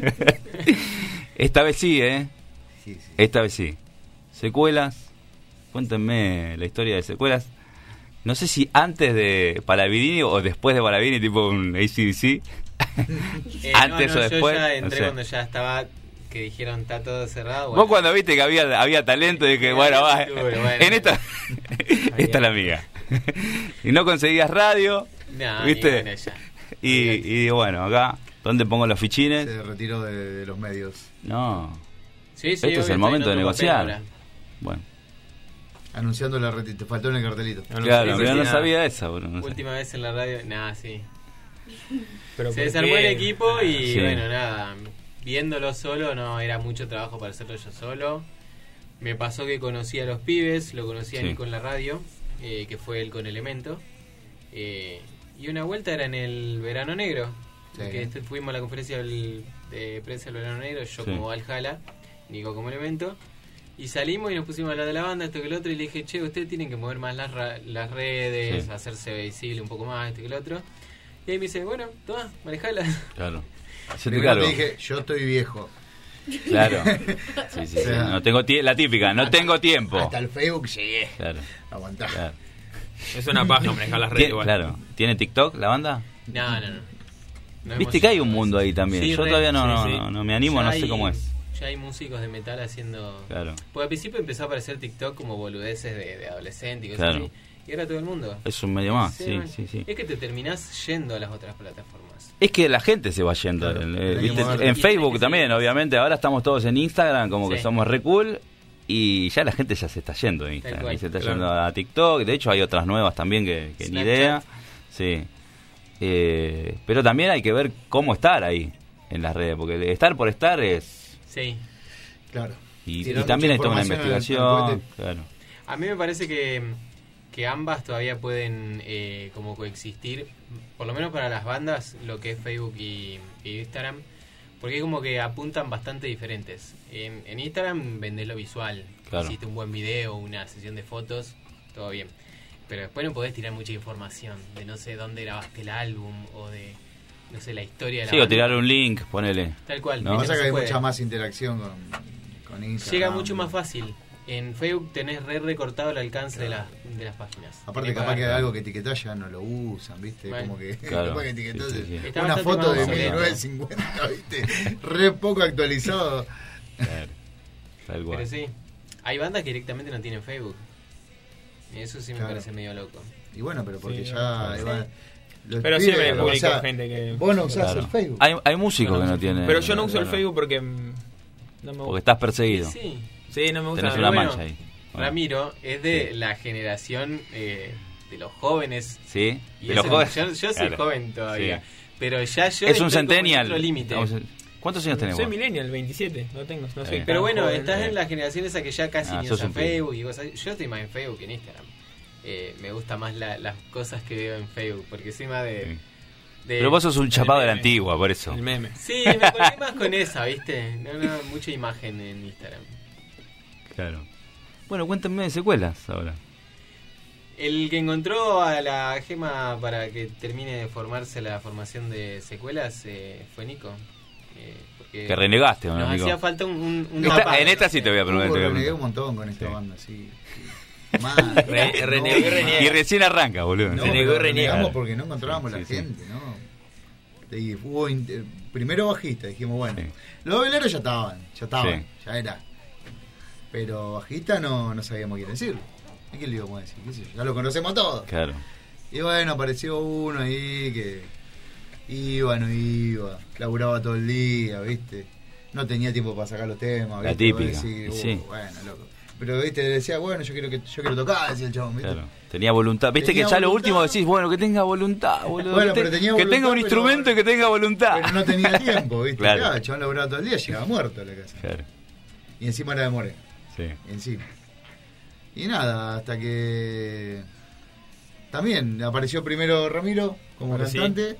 Esta vez sí, Sí. Esta vez sí. Secuelas. Cuéntenme la historia de secuelas. No sé si antes de Pallavidini o después de Pallavidini, tipo un AC/DC. Antes o después. Yo ya entré cuando ya estaba, que dijeron está todo cerrado. Bueno. Vos cuando viste que había talento, dije, bueno, va. En esta es la mía. Y no conseguías radio, ¿viste? Bueno, ya. Y bueno, acá, ¿dónde pongo los fichines? Se retiró de los medios. No. Sí, este es el momento de negociar. Bueno. Anunciando te faltó en el cartelito. Claro, pero no sabía esa. Bueno, no última vez en la radio, sí. Pero se desarmó el equipo y bueno, nada. Viéndolo solo no era mucho trabajo para hacerlo yo solo. Me pasó que conocí a los pibes, lo conocí a Nico en la radio, que fue él con Elemento. Y una vuelta era en el Verano Negro, que fuimos a la conferencia de prensa del Verano Negro, yo como Valhalla, Nico como Elemento. Y salimos y nos pusimos a hablar de la banda, esto que el otro, y le dije, che, ustedes tienen que mover más las redes, hacerse visible un poco más, esto que el otro. Y ahí me dice, bueno, toma, manejala. Claro. Primero te dije, yo estoy viejo. Claro. Sí. No tengo la típica, no tengo tiempo. Hasta el Facebook llegué. Claro. Aguantá. Claro. Es una paja manejar las redes igual. Claro. ¿Tiene TikTok la banda? No. Viste que hay un mundo ahí también. Yo todavía no me animo, no sé cómo es. Ya hay músicos de metal haciendo... Claro. Porque al principio empezó a aparecer TikTok como boludeces de adolescente y cosas así. Y ahora todo el mundo. Es un medio más, sí. Es que te terminás yendo a las otras plataformas. Es que la gente se va yendo. Claro. ¿Viste? En Facebook también, obviamente. Ahora estamos todos en Instagram, como que somos re cool. Y ya la gente ya se está yendo de Instagram. Y se está yendo a TikTok. De hecho, hay otras nuevas también que ni idea. Sí. Pero también hay que ver cómo estar ahí en las redes. Porque estar por estar es... Sí. Claro. Y también hay toda una investigación. Claro. A mí me parece que ambas todavía pueden como coexistir, por lo menos para las bandas, lo que es Facebook y Instagram, porque como que apuntan bastante diferentes. En Instagram vendés lo visual, hiciste un buen video, una sesión de fotos, todo bien. Pero después no podés tirar mucha información de no sé dónde grabaste el álbum o de no sé, la historia de la Sí, o banda. tirar un link, ponele. Tal cual. Lo que pasa es que hay puede. mucha más interacción con Instagram. Llega mucho más fácil. En Facebook tenés recortado el alcance de las páginas. Aparte, Tenés capaz que pagar. algo que etiquetás ya no lo usan, ¿viste? Bueno, como que claro. capaz que etiquetás Está una bastante foto más de obsoleto. 1950, ¿viste? Re poco actualizado. Claro. Tal cual. Pero sí, hay bandas que directamente no tienen Facebook. Y eso sí me Claro. parece medio loco. Y bueno, pero porque Sí, ya... sí. Iván, los Pero pibes, siempre o publico sea, gente que... Vos no usás Claro. el Facebook. Hay músicos que no tienen. Pero yo no uso el claro. Facebook porque... no me Porque gusta. estás perseguido. Sí. Sí, no me gusta. Tenés Pero una bueno, mancha ahí. Bueno. Ramiro es de Sí. la generación de los jóvenes. Sí, Y de los eso- jóvenes. Yo soy Claro. joven todavía. Sí. Pero ya yo Es un estoy como en centennial. otro límite. ¿Cuántos años tenés Soy vos? millennial, 27. No tengo, no soy Pero tan bueno, joven. estás en la generación esa que ya casi ni sos usa un pibe. Facebook y cosas. Yo estoy más en Facebook que en Instagram. Me gusta más las cosas que veo en Facebook, porque encima de... Pero vos sos un chapado de la meme. antigua, por eso. El meme. Sí, me colgué más con esa, ¿viste? No, mucha imagen en Instagram. Claro. Bueno, cuéntenme de secuelas ahora. El que encontró a la Gema para que termine de formarse la formación de secuelas fue Nico. Porque Que renegaste, ¿no, nos Nico? hacía falta un En esta sí te voy a preguntar. Renegué un montón con esta banda, sí. Renegó y reniega. Y recién arranca, boludo. No, Renegó y pero reniega. renegamos porque no encontrábamos Sí, la sí. gente, ¿no? Y hubo primero bajista, dijimos, bueno. Sí. Los veleros ya estaban, Sí. ya era. Pero bajista no sabíamos quién decirlo. ¿Y qué le íbamos a decir? ¿Qué sé yo? Ya lo conocemos todos. Claro. Y bueno, apareció uno ahí que iba, laburaba todo el día, ¿viste? No tenía tiempo para sacar los temas, La ¿viste? típica, Vos decís, sí. bueno, loco. Pero, ¿viste? Le decía, bueno, yo quiero tocar, decía el chabón, ¿viste? Claro. Tenía voluntad. Viste Tenía que ya lo voluntad. último decís, bueno, que tenga voluntad, boludo. Bueno, que pero tenía que voluntad, tenga un pero- instrumento y que tenga voluntad. Pero no tenía tiempo, ¿viste? Claro. Claro, el chabón laburaba todo el día, llegaba muerto a la casa. Claro. Y encima era de Moreno. Sí. Encima. Y nada, hasta que también apareció primero Ramiro como Ahora sí. cantante,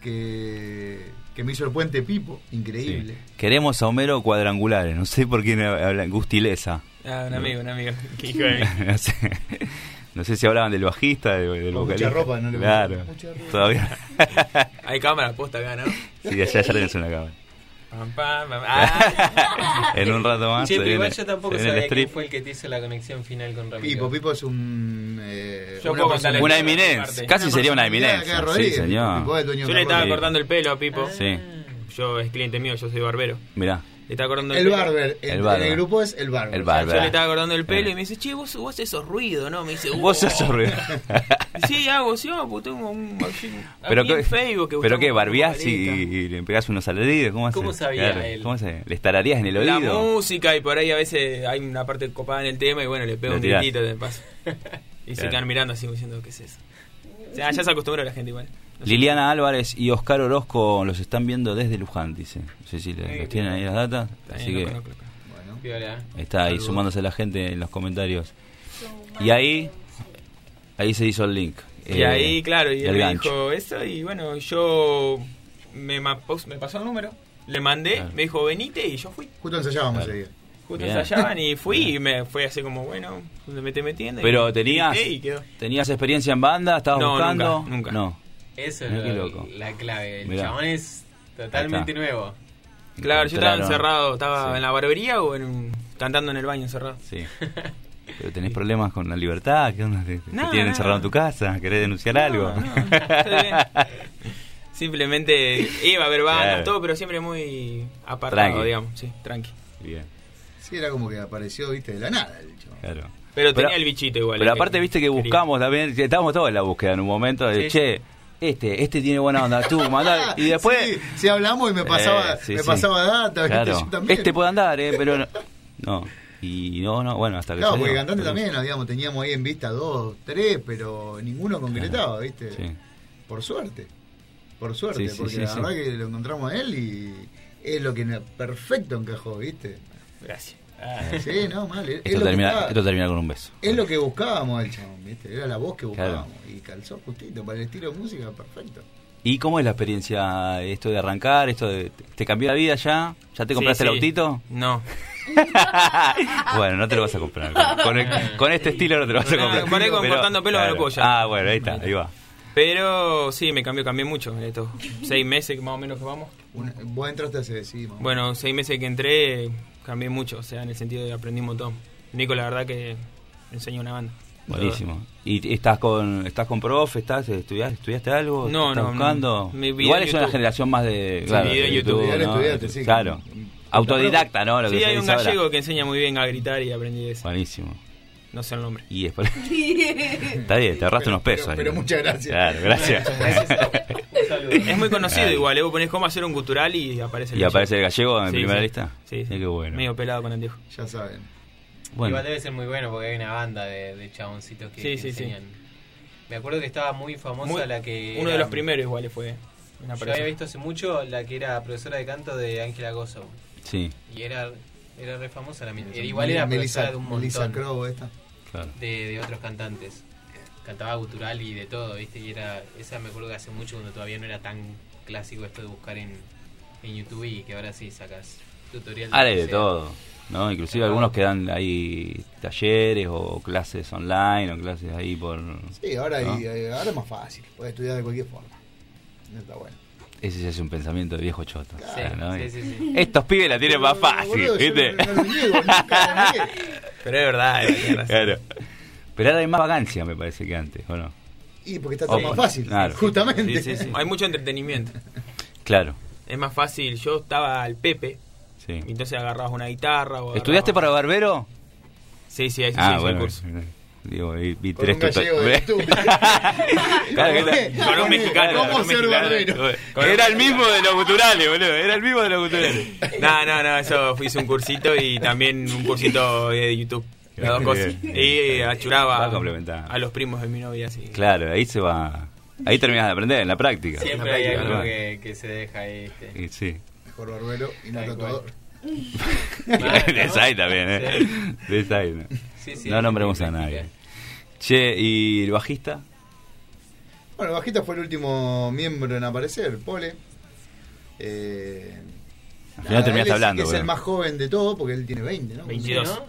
que me hizo el puente Pipo, increíble. Sí. Queremos a Homero cuadrangulares. No sé por quién hablan. Gustileza. Ah, un amigo. Que hijo de... no sé. No sé si hablaban del bajista, del Con vocalista. mucha ropa, no le Claro. mucha ropa. Todavía. Hay cámara posta acá, ¿no? Sí, allá ya tenés una cámara. Pam, pam, pam. Ah. En un rato más. Che, se pero igual viene- yo tampoco se viene el sabía quién strip. fue el que te hizo la conexión final con Ramiro. Pipo es un... Yo una puedo persona- contarle Una parte. eminencia. Casi sería una personalidad eminencia. acá de Sí, Rodríguez. señor. Pipo es dueño Yo de le estaba Rodríguez. cortando el pelo a Pipo. Sí. Yo es cliente mío, yo soy barbero. Mirá. Le estaba cortando El pelo. barber, El en barber. el grupo es el barber. El barber. Yo le estaba cortando el pelo y me dice, che, vos esos ruidos, ¿no? Me dice, Vos sos horrible. Sí, hago, sí, pues tengo un... Pero aquí en qué, Facebook que pero buscamos qué, barbiás una y le pegás unos alaridos. ¿Cómo sabía él? ¿Cómo se? ¿Le estararías en el la oído? música y por ahí a veces hay una parte copada en el tema y bueno, le pego Lo un tirás. gritito de paso. Y se Claro. quedan mirando así diciendo, ¿qué es eso? O sea, ya se acostumbró la gente igual. No sé. Liliana Álvarez y Oscar Orozco los están viendo desde Luján, dice. No sé si los tienen ahí las datas. Así que Bueno. Piola. está ahí Saludos. sumándose la gente en los comentarios. Y ahí se hizo el link. Y ahí, claro, y el él me gancho. dijo eso y bueno, yo me pasó el número, le mandé, Claro. me dijo, venite y yo fui. Justo ensayábamos Claro. ese día. Justo Bien. ensayaban y fui y me fue así como, bueno, me metí metiendo. Pero y tenías grité y quedó. experiencia en banda, estabas No, buscando. nunca. No. Eso es Mirá qué loco. la clave. El Mirá. chabón es totalmente Ahí nuevo. Claro, yo estaba Encontraron- encerrado, estaba Sí. en la barbería o cantando en el baño encerrado. Sí. Pero tenés problemas con la libertad, ¿qué onda? ¿Te No, tienen no. encerrado en tu casa? ¿Querés denunciar algo? No, estoy bien. Simplemente iba a ver bandas, Claro. todo, pero siempre muy apartado, Tranqui. digamos. Sí, tranqui. Bien, Sí, era como que apareció, viste, de la nada el chabón. claro. Pero tenía el bichito igual. Pero el aparte, viste que quería. buscamos también, que estábamos todos en la búsqueda en un momento de, Sí. che, este tiene buena onda, tú, mandá. Y después. Sí, sí hablamos y me pasaba, sí, me sí. pasaba data, ¿viste? Claro. Yo también. Este puede andar, pero no. No. Y no, bueno, hasta que Claro, salió. porque cantante Pero- también, digamos, teníamos ahí en vista 2, 3, pero ninguno concretaba, ¿viste? Sí. Por suerte, Sí, sí, porque sí, la sí. verdad que lo encontramos a él y es lo que perfecto encajó, ¿viste? Gracias. Sí, no, mal. Es Esto lo que termina, estaba- esto termina con un beso. es lo que buscábamos el chabón, ¿viste? Era la voz que Claro. buscábamos y calzó justito para el estilo de música, perfecto. ¿Y cómo es la experiencia, esto de arrancar, esto de... ¿Te cambió la vida ya? ¿Ya te compraste Sí, el sí. autito? No. Bueno, no te lo vas a comprar. Con este estilo no te lo vas a No, comprar. comparé con cortando pelo, me lo puedo ya. Ah, bueno, ahí está, ahí va. Pero sí, cambié mucho en estos 6 meses más o menos que vamos. Vos entraste hace, sí. Bueno, 6 meses que entré, cambié mucho, o sea, en el sentido de aprendí un montón. Nico, la verdad que me enseñó una banda. Buenísimo. ¿Y estás con profe? ¿Estudiaste algo? No, ¿Estás buscando? Igual es una generación más de... Claro, video en YouTube. Estudiaste, sí. Claro. Autodidacta, ¿no? Lo sí, que hay un gallego ahora. que enseña muy bien a gritar y aprendí eso. Buenísimo. No sé el nombre. Y después... Está bien, te ahorraste unos pesos. Pero muchas gracias. Claro, gracias. Un saludo. Es muy conocido igual, vos ponés cómo hacer un gutural y aparece el gallego. ¿Y aparece el gallego en primera lista? Sí, qué bueno. Medio pelado con anteojos. Ya saben. Bueno. Igual debe ser muy bueno porque hay una banda de chaboncitos que enseñan. Me acuerdo que estaba muy famosa la que... Uno de los primeros igual fue. Yo había visto hace mucho la que era profesora de canto de Ángela Gozo. Sí. Y era re famosa la misma. Igual era profesora de un montón. Melissa Crow esta. Claro. De otros cantantes. Cantaba gutural y de todo, ¿viste? Y esa me acuerdo que hace mucho cuando todavía no era tan clásico esto de buscar en YouTube y que ahora sí sacas tutorial. De todo, ¿no? Inclusive algunos que dan ahí talleres o clases online o clases ahí por... Sí, ahora, ¿no? Ahora es más fácil. Puedes estudiar de cualquier forma. Está bueno. Ese ya es un pensamiento de viejo choto. Claro, ¿no? Sí. Estos pibes la tienen más fácil, boludo, ¿viste? No lo niego, nunca lo niegué. Pero es verdad. Claro. Pero ahora hay más vagancia, me parece, que antes, ¿o no? Y porque está todo más fácil, claro. justamente. Sí. Hay mucho entretenimiento. Claro. Es más fácil. Yo estaba al Pepe. Sí. Y entonces agarrabas una guitarra. ¿Estudiaste para barbero? Sí, ahí sí bueno, el curso. Digo, vi con tres un gallego de con un mexicano. ¿Cómo ser barbero? Era el mismo de los guturales, boludo. Era el mismo de los guturales. No, eso hice un cursito y también un cursito de YouTube. Las dos cosas. Y achuraba a los primos de mi novia. Así. Claro, ahí se va. Ahí terminas de aprender, en la práctica. Siempre hay algo que se deja ahí. Sí. Mejor barbero y no tatuador. Desai también, ¿eh? Desai, ¿no? Sí, no nombremos a nadie. Che, ¿y el bajista? Bueno, el bajista fue el último miembro en aparecer, Pole. Al final terminaste hablando. Es el más joven de todo porque él tiene 20, ¿no? 22.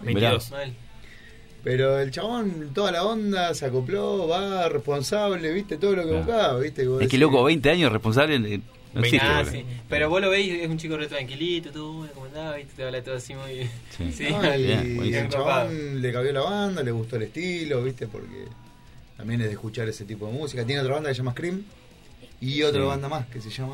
Pero el chabón, toda la onda, se acopló, va responsable, viste, todo lo que buscaba, viste. Es que loco, 20 años responsable. No existe, sí. Pero vos lo veis, es un chico re tranquilito, todo muy acomodado, ¿viste? Te habla todo así muy... Sí. Y el chabón le cabió la banda, le gustó el estilo, ¿viste? Porque también es de escuchar ese tipo de música. Tiene otra banda que se llama Scream y otra banda más que se llama...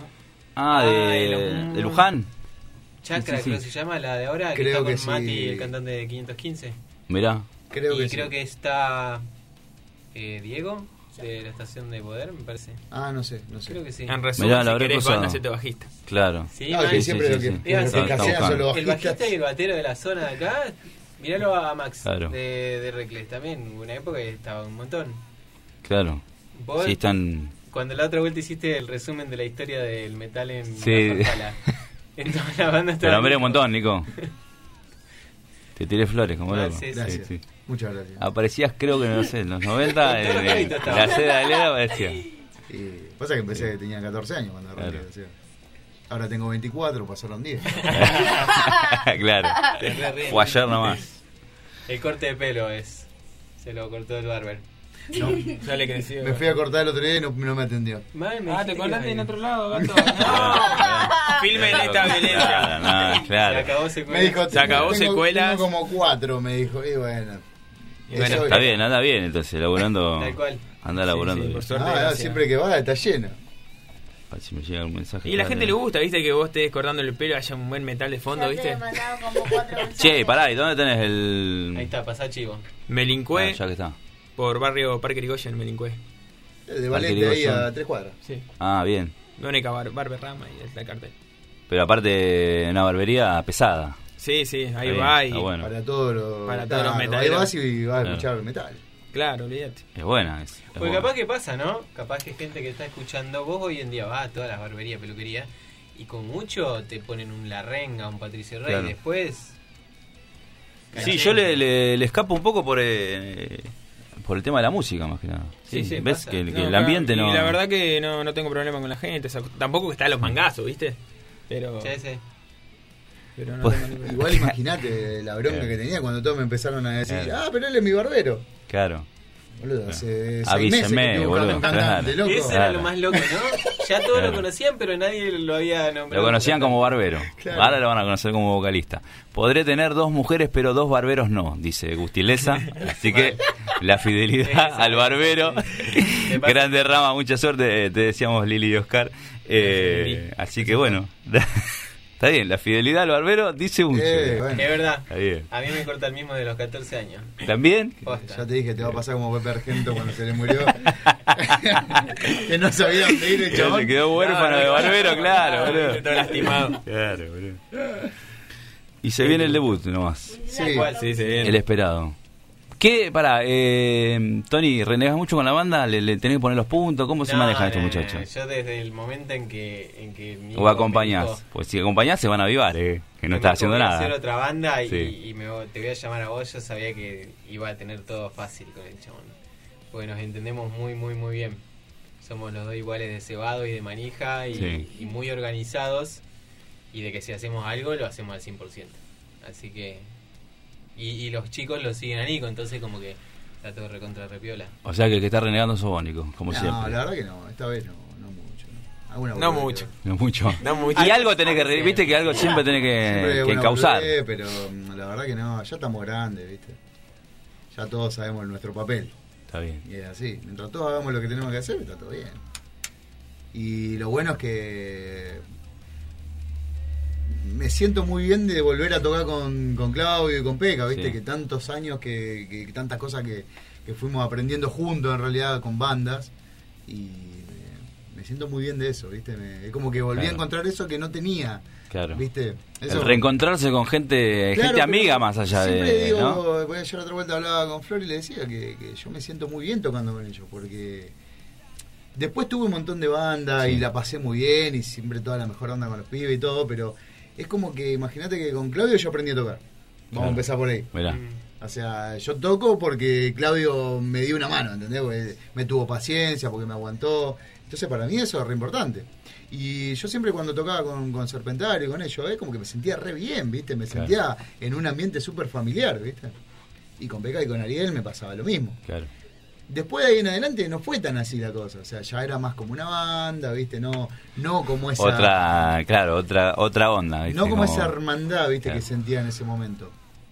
de Luján. Chakra, creo que se llama, la de ahora, creo que que está con Mati, sí. El cantante de 515. Mirá. Creo que está Diego, de la Estación de Poder, me parece. No sé. Creo que sí. En resumen, si querés banda, hacete bajista. Claro. Sí, que siempre lo que casean son los el bajista y el batero de la zona de acá. Miralo a Max, claro. de Recles también. Hubo una época que estaba un montón. Claro. ¿Vos? Sí, están... Cuando la otra vuelta hiciste el resumen de la historia del metal en la en toda la banda. Te nombré un montón, Nico. Te tiré flores, como loco. Sí. Muchas gracias. Aparecías, creo que, no sé, en los 90, en la seda de Lera aparecía. Pasa que empecé que tenía 14 años cuando arranqué. Claro. Ahora tengo 24, pasaron 10. Claro. O ayer nomás. El corte de pelo se lo cortó el barber. No, ya le creció. Me fui a cortar el otro día y no me atendió. Te cortaste en otro lado, gato. No. Filmen esta violencia. Claro. Se acabó secuelas. Me dijo, se acabó secuelas. Tengo como 4, me dijo. Y bueno. Está bien, anda bien, entonces, laburando. Tal cual. Anda laburando. Por suerte, siempre que va, está lleno. Si me llega algún mensaje. Y a la gente le gusta, viste, que vos estés cortando el pelo, haya un buen metal de fondo, viste. Che, pará, ¿y dónde tenés el...? Ahí está, pasá chivo. Melincue. Ya que está. Por barrio Parque Irigoyen, Melincue. De Valente, ahí a 3 cuadras. Sí. Bien. Única Barberrama y es el cartel. Pero aparte, una barbería pesada. Sí, ahí va. Y bueno. Para todos los metaleros. Ahí vas y vas a escuchar metal. Claro, olvídate. Es buena. Porque capaz que pasa, ¿no? Capaz que gente que está escuchando, vos hoy en día vas a todas las barberías, peluquerías, y con mucho te ponen un Larrenga, un Patricio Rey, y después... Sí, yo le escapo un poco por el tema de la música, más que nada. Sí, ves pasa. que el ambiente no... Y la verdad que no tengo problema con la gente, o sea, tampoco que está a los mangazos, ¿viste? Pero... Sí. Pero no tengo igual imagínate la bronca que tenía cuando todos me empezaron a decir, pero él es mi barbero. Claro. Boludo, hace 6 Avíseme, meses que estoy buscando un cantante, claro. loco. Eso era lo más loco, ¿no? Ya todos lo conocían, pero nadie lo había nombrado. Lo conocían como barbero. Claro. Ahora lo van a conocer como vocalista. Podré tener 2 mujeres, pero 2 barberos no, dice Gustileza. Así que la fidelidad al barbero. Grande Rama, mucha suerte. Te decíamos Lili y Oscar. Así que bueno. Está bien, la fidelidad al barbero dice mucho. Bueno. Es verdad. Está bien. A mí me corta el mismo de los 14 años. ¿También? Ya te dije, te va a pasar como Pepe Argento cuando se le murió. Que no sabía dónde ir el chabón. Se quedó huérfano de barbero, claro, boludo. Todo lastimado. Claro, boludo. Y se viene el debut nomás. Sí, se viene. El esperado. ¿Qué? Pará, Tony, ¿renegas mucho con la banda? ¿Le tenés que poner los puntos? ¿Cómo se manejan estos muchachos? Yo desde el momento en que mi ¿O acompañás? Pues si acompañás se van a avivar, que no estás haciendo nada. hacer otra banda y te voy a llamar a vos. Yo sabía que iba a tener todo fácil con el chabón, porque nos entendemos muy, muy, muy bien. Somos los dos iguales de cebado y de manija y muy organizados, y de que si hacemos algo lo hacemos al 100%. Así que y los chicos lo siguen a Nico, entonces como que está todo recontra repiola. O sea que el que está renegando sos vos, Nico, como siempre. No, la verdad que no, esta vez no mucho. No mucho. No mucho. No mucho. Y algo tenés que, viste que algo siempre tenés que causar. Pero la verdad que no, ya estamos grandes, viste. Ya todos sabemos nuestro papel. Está bien. Y es así, mientras todos hagamos lo que tenemos que hacer, está todo bien. Y lo bueno es que me siento muy bien de volver a tocar con Claudio y con Peca, ¿viste? Que tantos años, que tantas cosas que fuimos aprendiendo juntos en realidad con bandas, y me siento muy bien de eso, ¿viste? Es como que volví a encontrar eso que no tenía, ¿viste? Eso, el reencontrarse con gente amiga más allá de... Digo, ¿no? Yo la otra vuelta hablaba con Flor y le decía que yo me siento muy bien tocando con ellos, porque después tuve un montón de bandas y la pasé muy bien y siempre toda la mejor onda con los pibes y todo, pero es como que imagínate que con Claudio yo aprendí a tocar. Vamos a empezar por ahí. Mirá. O sea, yo toco porque Claudio me dio una mano, ¿entendés? Porque me tuvo paciencia, porque me aguantó. Entonces para mí eso es re importante. Y yo siempre cuando tocaba con Serpentario y con ellos, como que me sentía re bien, ¿viste? Me sentía en un ambiente súper familiar, ¿viste? Y con Peca y con Ariel me pasaba lo mismo. Claro. Después de ahí en adelante no fue tan así la cosa, o sea, ya era más como una banda, ¿viste? No como esa... Otra onda, ¿viste? No como esa hermandad, ¿viste? Que sentía en ese momento.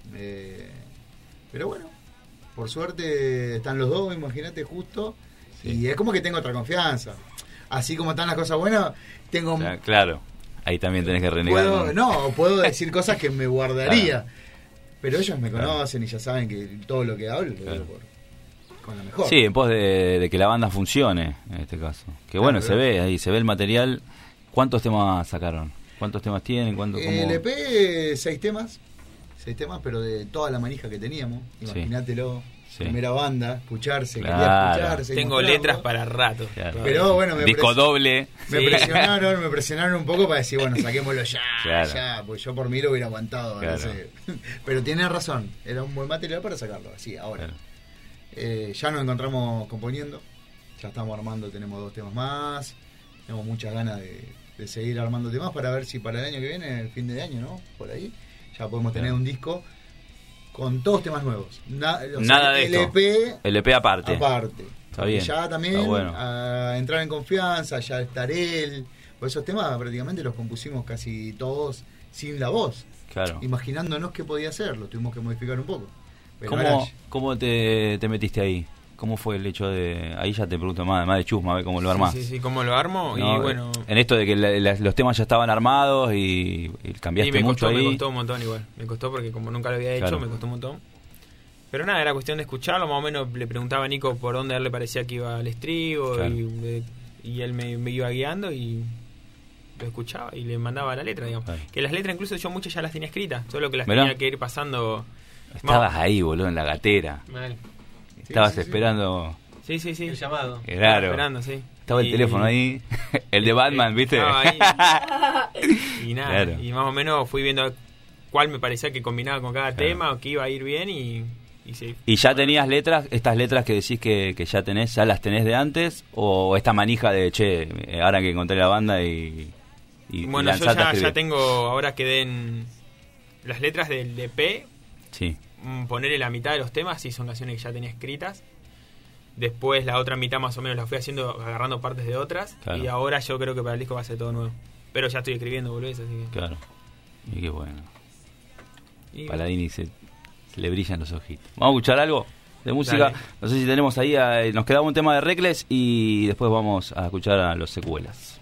Pero bueno, por suerte están los dos, imagínate, justo, y es como que tengo otra confianza. Así como están las cosas buenas, tengo... Claro, ahí también tenés que renegar. Puedo decir cosas que me guardaría, pero ellos me conocen y ya saben que todo lo que hablo lo digo con la mejor. Sí, en pos de que la banda funcione, en este caso. Que bueno, se ve ahí, se ve el material. ¿Cuántos temas sacaron? ¿Cuántos temas tienen? El EP, 6 temas, pero de toda la manija que teníamos, imagínatelo. Primera banda, escucharse, quería escucharse. Tengo letras para rato. Pero bueno, disco doble. Me presionaron un poco para decir, bueno, saquémoslo ya, pues yo por mí lo hubiera aguantado. No sé. Pero tiene razón, era un buen material para sacarlo, así, ahora. Ya nos encontramos componiendo, ya estamos armando, tenemos 2 temas más, tenemos muchas ganas de seguir armando temas para ver si para el año que viene, el fin de año, ¿no? Por ahí, ya podemos tener un disco con todos temas nuevos. Nada de esto. El EP aparte. Está bien. Ya también a entrar en confianza, ya estar él. Por esos temas prácticamente los compusimos casi todos sin la voz. Claro. Imaginándonos qué podía ser, lo tuvimos que modificar un poco. ¿Cómo te metiste ahí? ¿Cómo fue el hecho de...? Ahí ya te pregunto más de chusma, a ver cómo lo armás. Sí, cómo lo armo. No, y bueno... En esto de que los temas ya estaban armados y cambiaste mucho ahí. Me costó un montón igual. Me costó porque como nunca lo había hecho, me costó un montón. Pero nada, era cuestión de escucharlo. Más o menos le preguntaba a Nico por dónde a él le parecía que iba el estribo. Y él me iba guiando y lo escuchaba y le mandaba la letra, digamos. Que las letras incluso yo muchas ya las tenía escritas. Solo que las tenía que ir pasando... Estabas ahí, boludo, en la gatera. Mal. Estabas esperando... Sí. El llamado. Claro. Esperando, sí. Estaba el teléfono ahí. El de Batman, ¿viste? Estaba ahí. Y nada. Claro. Y más o menos fui viendo cuál me parecía que combinaba con cada tema o que iba a ir bien y sí. ¿Y ya tenías letras? ¿Estas letras que decís que ya tenés, ya las tenés de antes? ¿O esta manija de, ahora que encontré la banda y bueno, yo ya tengo, ahora quedé en las letras del EP. Sí. Ponerle la mitad de los temas, sí, son canciones que ya tenía escritas. Después la otra mitad más o menos la fui haciendo agarrando partes de otras. Claro. Y ahora yo creo que para el disco va a ser todo nuevo. Pero ya estoy escribiendo boludez, así que... Claro. Y qué bueno. Paladini se le brillan los ojitos. ¿Vamos a escuchar algo de música? Dale. No sé si tenemos ahí... nos quedaba un tema de Reckless y después vamos a escuchar a los Secuelas.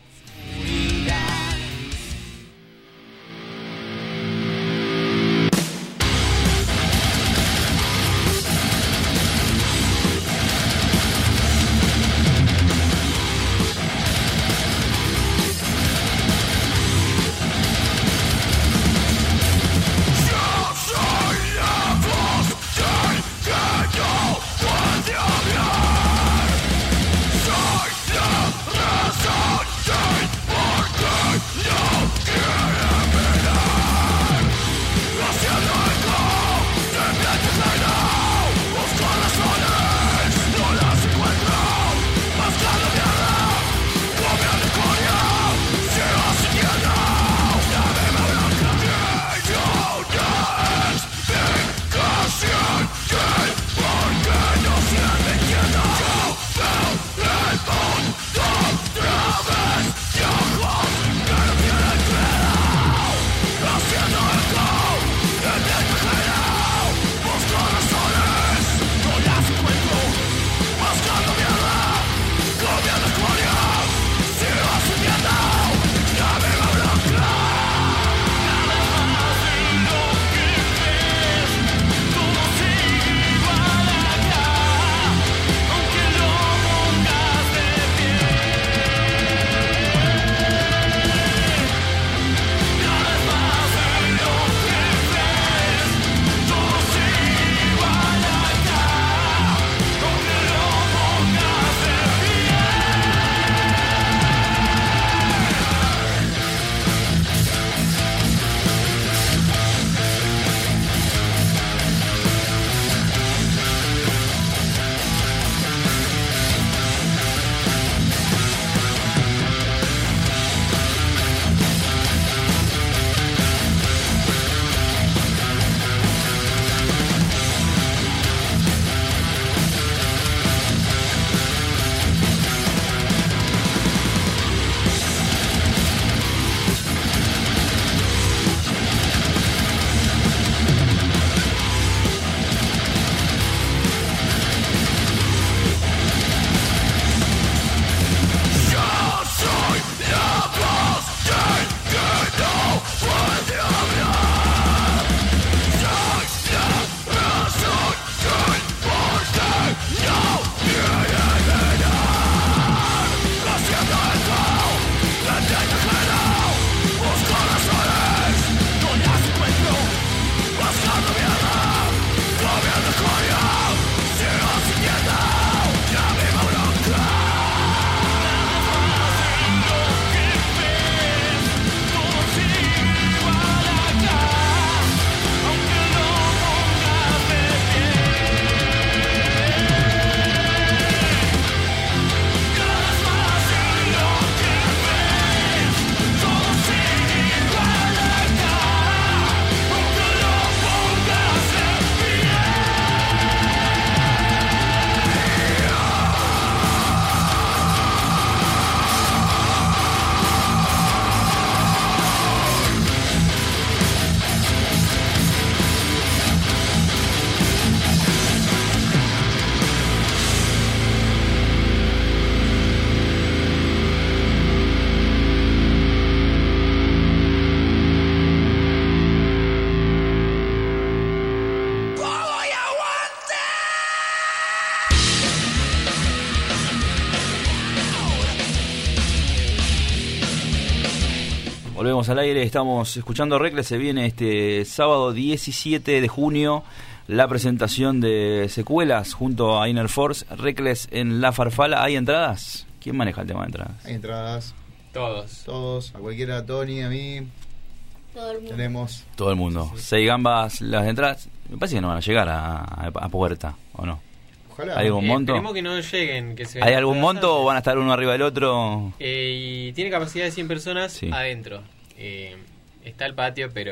Volvemos al aire, estamos escuchando Reckless. Se viene este sábado 17 de junio la presentación de Secuelas junto a Inner Force. Reckless en La Farfala. ¿Hay entradas? ¿Quién maneja el tema de entradas? Hay entradas. Todos. A cualquiera, a Tony, a mí. Todo el mundo. Tenemos. Todo el mundo. 6 gambas las entradas. Me parece que no van a llegar a puerta, ¿o no? Ojalá. ¿Hay algún monto? Esperemos que no lleguen. Que se ¿Hay algún monto o van a estar uno arriba del otro? Y tiene capacidad de 100 personas sí. Adentro. Está el patio, pero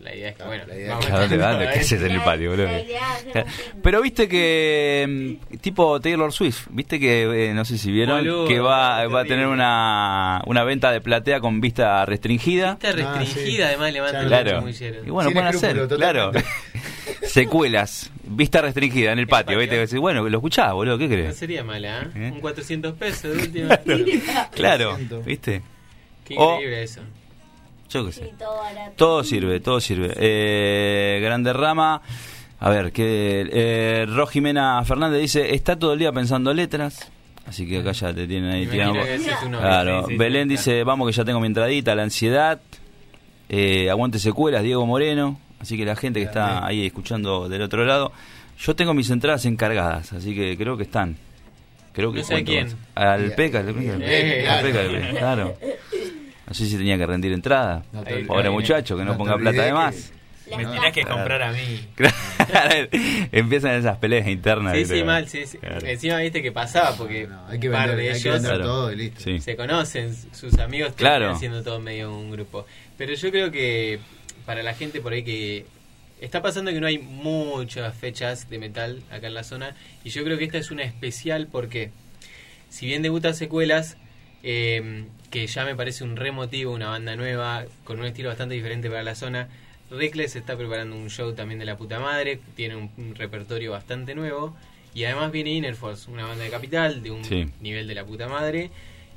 La idea es que, bueno, ¿qué haces en el patio, boludo? Pero viste que, tipo Taylor Swift, viste que, no sé si vieron, boludo, que va a tener una venta de platea con vista restringida. Vista restringida, además levanta el claro. muy chévere. Y bueno, pueden hacer, claro. Secuelas, vista restringida en el patio, ¿viste? Bueno, lo escuchás, boludo, ¿qué crees? No sería mala, ¿eh? Un 400 pesos de última. Claro, ¿viste? Qué increíble eso. Yo qué sé. Todo sirve. Grande Rama. A ver, que Ro Jimena Fernández dice, está todo el día pensando letras. Así que acá ya te tienen ahí tirando. Claro. Belén dice, vamos que ya tengo mi entradita, la ansiedad. Aguante secuelas, Diego Moreno. Así que la gente que está ahí escuchando del otro lado. Yo tengo mis entradas encargadas, así que creo que están. Creo que no sé quién. Al Peca, claro. No sé si tenía que rendir entrada. Pobre muchacho, que no ponga plata de más. Me tenés que comprar a mí. Empiezan esas peleas internas. Sí, mal, sí. Claro. Encima viste que pasaba, porque hay que vender, de ellos todo y listo. Sí. Se conocen, sus amigos claro. Están haciendo todo medio un grupo. Pero yo creo que para la gente por ahí que está pasando que no hay muchas fechas de metal acá en la zona, y yo creo que esta es una especial porque si bien debuta Secuelas, que ya me parece un re motivo, una banda nueva con un estilo bastante diferente para la zona, Reckless está preparando un show también de la puta madre, tiene un repertorio bastante nuevo, y además viene Inner Force, una banda de Capital de un nivel de la puta madre,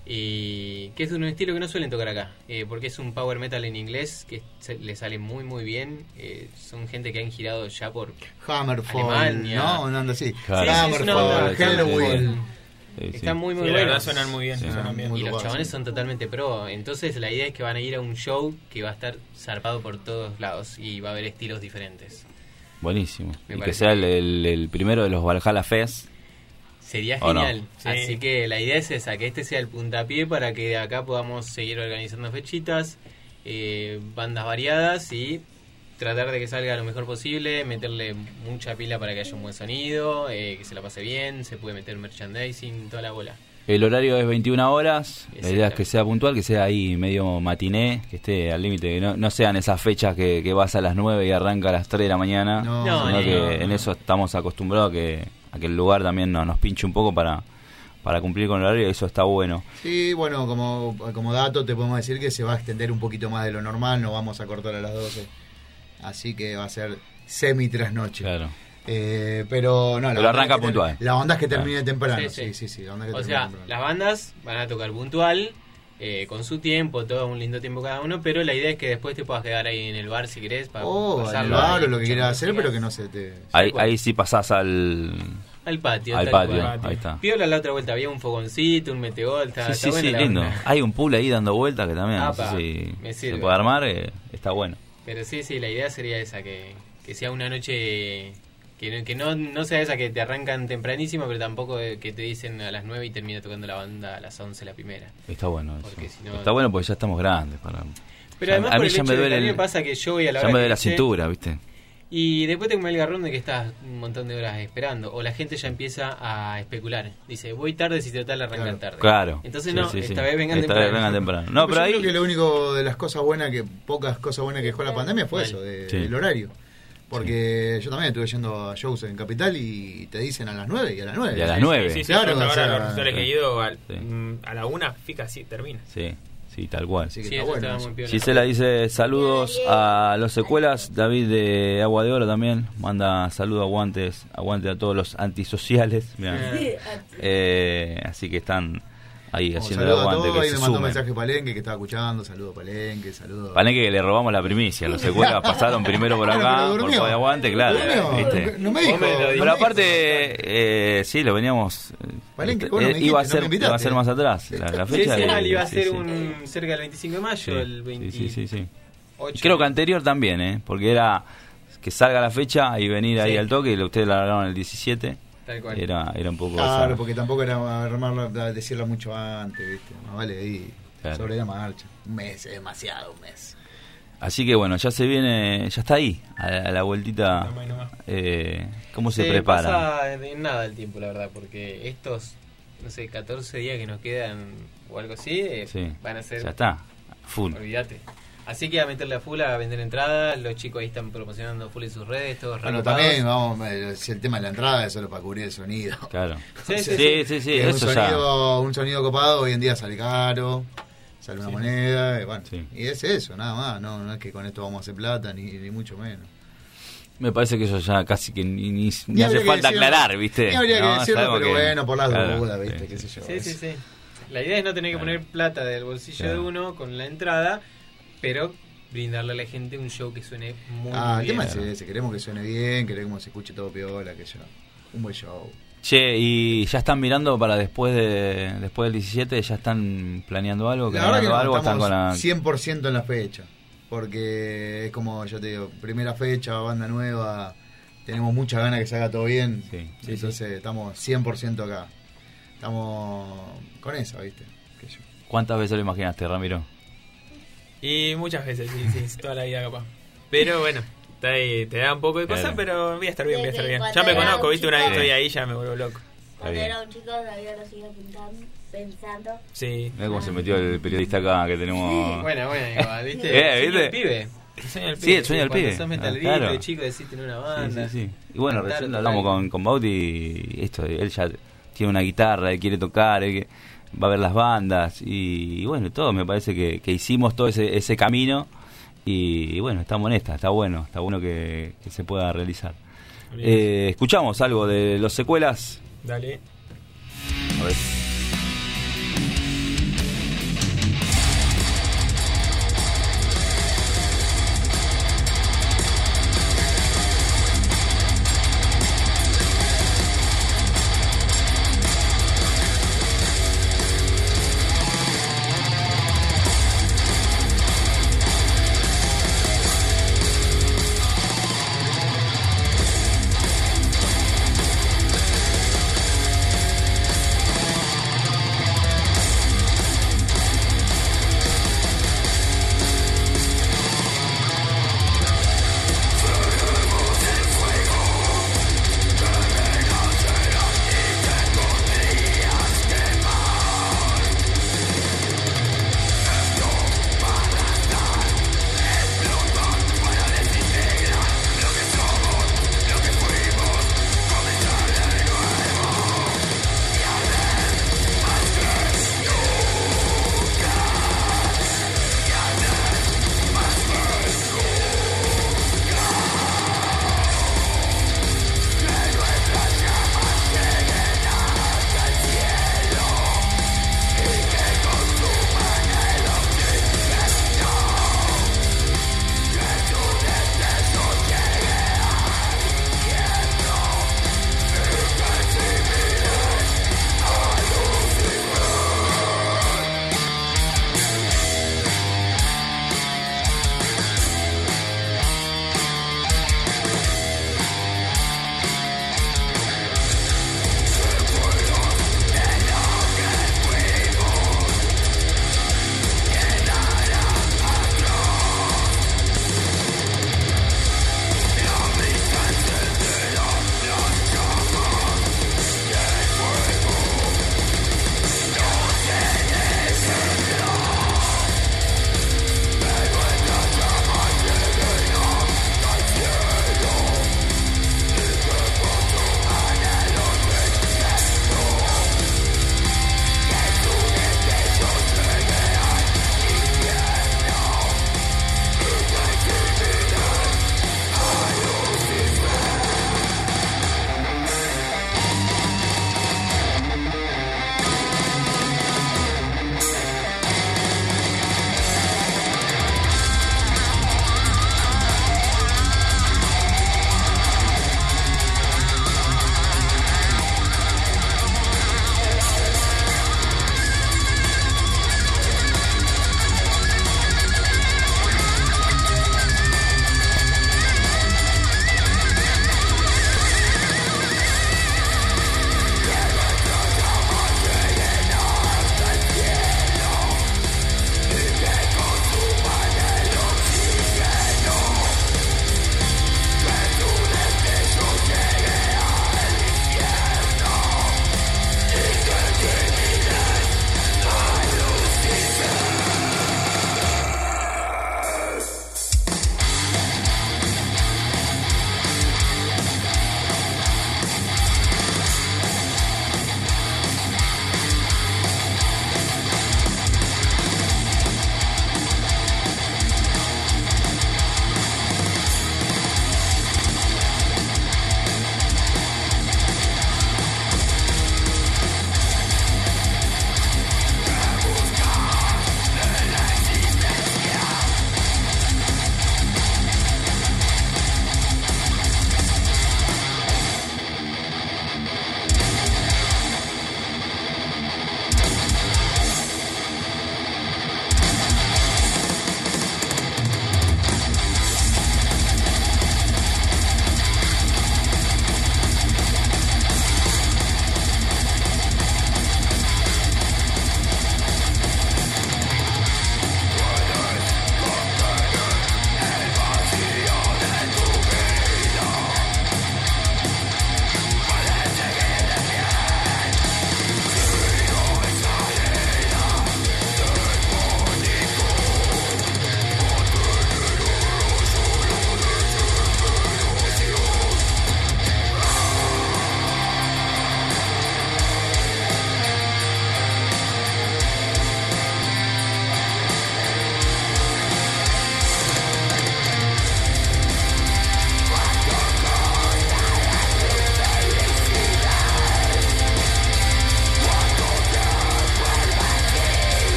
y que es de un estilo que no suelen tocar acá, porque es un power metal en inglés que le sale muy muy bien. Son gente que han girado ya por Hammerfall, Alemania, no, una onda así. Hammerfall, Halloween. Están muy buenos. La verdad suenan muy bien. Y los chabones son totalmente pro. Entonces la idea es que van a ir a un show que va a estar zarpado por todos lados y va a haber estilos diferentes. Buenísimo. Y que sea el primero de los Valhalla Fest. Sería genial. No? Así que la idea es esa, que este sea el puntapié para que de acá podamos seguir organizando fechitas, bandas variadas y tratar de que salga lo mejor posible, meterle mucha pila para que haya un buen sonido, que se la pase bien, se puede meter merchandising, toda la bola. El horario es 21 horas, la idea es que sea puntual, que sea ahí medio matiné, que esté al límite, que no sean esas fechas que vas a las 9 y arranca a las 3 de la mañana, sino que en eso estamos acostumbrados a que el lugar también nos pinche un poco para cumplir con el horario, y eso está bueno. Sí, bueno, como dato te podemos decir que se va a extender un poquito más de lo normal, no vamos a cortar a las 12. Así que va a ser semi-trasnoche. Claro. Pero no, pero arranca puntual. La onda es que termine temprano. Sí. La onda que temprano. Las bandas van a tocar puntual, con su tiempo, todo un lindo tiempo cada uno, pero la idea es que después te puedas quedar ahí en el bar si querés. Para pasarlo bar o lo que quieras hacer, pero que no se te... Ahí sí pasás al patio. Ahí está. Piola la otra vuelta, había un fogoncito, un meteor, está sí, lindo. Hay un pool ahí dando vueltas que también se puede armar, está bueno. Pero sí, la idea sería esa, que sea una noche que no sea esa que te arrancan tempranísimo, pero tampoco que te dicen a las 9 y termina tocando la banda a las 11 la primera. Está bueno eso. Está bueno porque ya estamos grandes. Pero además a mí ya me duele pasa que yo voy a la hora ya me duele la cintura, ¿viste? Y después tengo el garrón de que estás un montón de horas esperando, o la gente ya empieza a especular. Dice, voy tarde si total arrancan tarde. Claro. Entonces esta vez vengan temprano. No, pero yo creo que lo único de las cosas buenas, pocas cosas buenas que dejó la pandemia fue eso, del horario. Porque yo también estuve yendo a shows en Capital y te dicen a las 9 y a las 9. Y a las 9. Sí, claro. Los recitales que he ido a la 1, fija así, termina. Sí, tal cual. Así que está bueno. Gisela dice saludos a los secuelas. David de Agua de Oro también manda saludos, aguante a todos los antisociales. Así que están ahí haciendo el aguante. Ahí me mandó un mensaje Palenque que estaba escuchando. Saludos Palenque, saludos. Palenque, que le robamos la primicia. Los secuelas pasaron primero por acá, por de aguante, claro. No me dijo. Pero aparte, sí, lo veníamos. Palenque, iba a ser más atrás. La fecha iba a ser cerca del 25 de mayo, el 28. Sí. Y creo que anterior también, porque era que salga la fecha y venir ahí al toque, y ustedes la largaron el 17. Tal cual. Era un poco... Claro, porque tampoco era armarla, decirla mucho antes, ¿viste? No vale ahí, sobre la marcha. Un mes, es demasiado, un mes. Así que bueno, ya se viene, ya está ahí, a la vueltita. ¿Cómo se prepara? Pasa de nada el tiempo, la verdad, porque estos, 14 días que nos quedan o algo así, van a ser... Ya está, full. Olvídate. Así que a meterle a full, a vender entradas. Los chicos ahí están promocionando full en sus redes, todos bueno, recopados. también, vamos, si el tema de la entrada es solo para cubrir el sonido. Claro. Sí, eso un sonido copado hoy en día sale caro, sale una moneda, y bueno, y es eso, nada más. No es que con esto vamos a hacer plata, ni mucho menos. Me parece que eso ya casi que ni hace falta aclarar, ¿viste? Ni habría que decirlo, pero bueno, por las claro, dudas, ¿viste? Qué sé yo. Sí. La idea es no tener que poner plata del bolsillo de uno con la entrada, pero brindarle a la gente un show que suene muy bien. El tema es ese, queremos que suene bien, queremos que se escuche todo piola, que yo, un buen show. Che, ¿y ya están mirando para después del 17? ¿Ya están planeando algo? La verdad que no, algo, estamos están con 100% en la fecha, porque es como, ya te digo, primera fecha, banda nueva, tenemos mucha ganas que se haga todo bien, entonces estamos 100% acá. Estamos con eso, ¿viste? ¿Cuántas veces lo imaginaste, Ramiro? Y muchas veces, sí, toda la vida capaz. Pero bueno, está ahí, te da un poco de cosas, pero voy a estar bien. Ya me conozco, ¿viste? Una vez estoy ahí, ya me vuelvo loco. Cuando era un chico todavía lo sigo pensando. Sí. Mira cómo se metió el periodista acá que tenemos. Sí. Bueno, igual, ¿viste? ¿Viste? El pibe. Sí, el sueño del pibe. Cuando sos metalero, de chico, decís tener una banda. Sí. Y bueno, recién hablamos con Bauti y esto, él ya tiene una guitarra, él quiere tocar, va a ver las bandas y bueno, todo, me parece que hicimos todo ese camino y bueno, estamos en esta, está bueno que se pueda realizar. Escuchamos algo de Los Secuelas. Dale. A ver.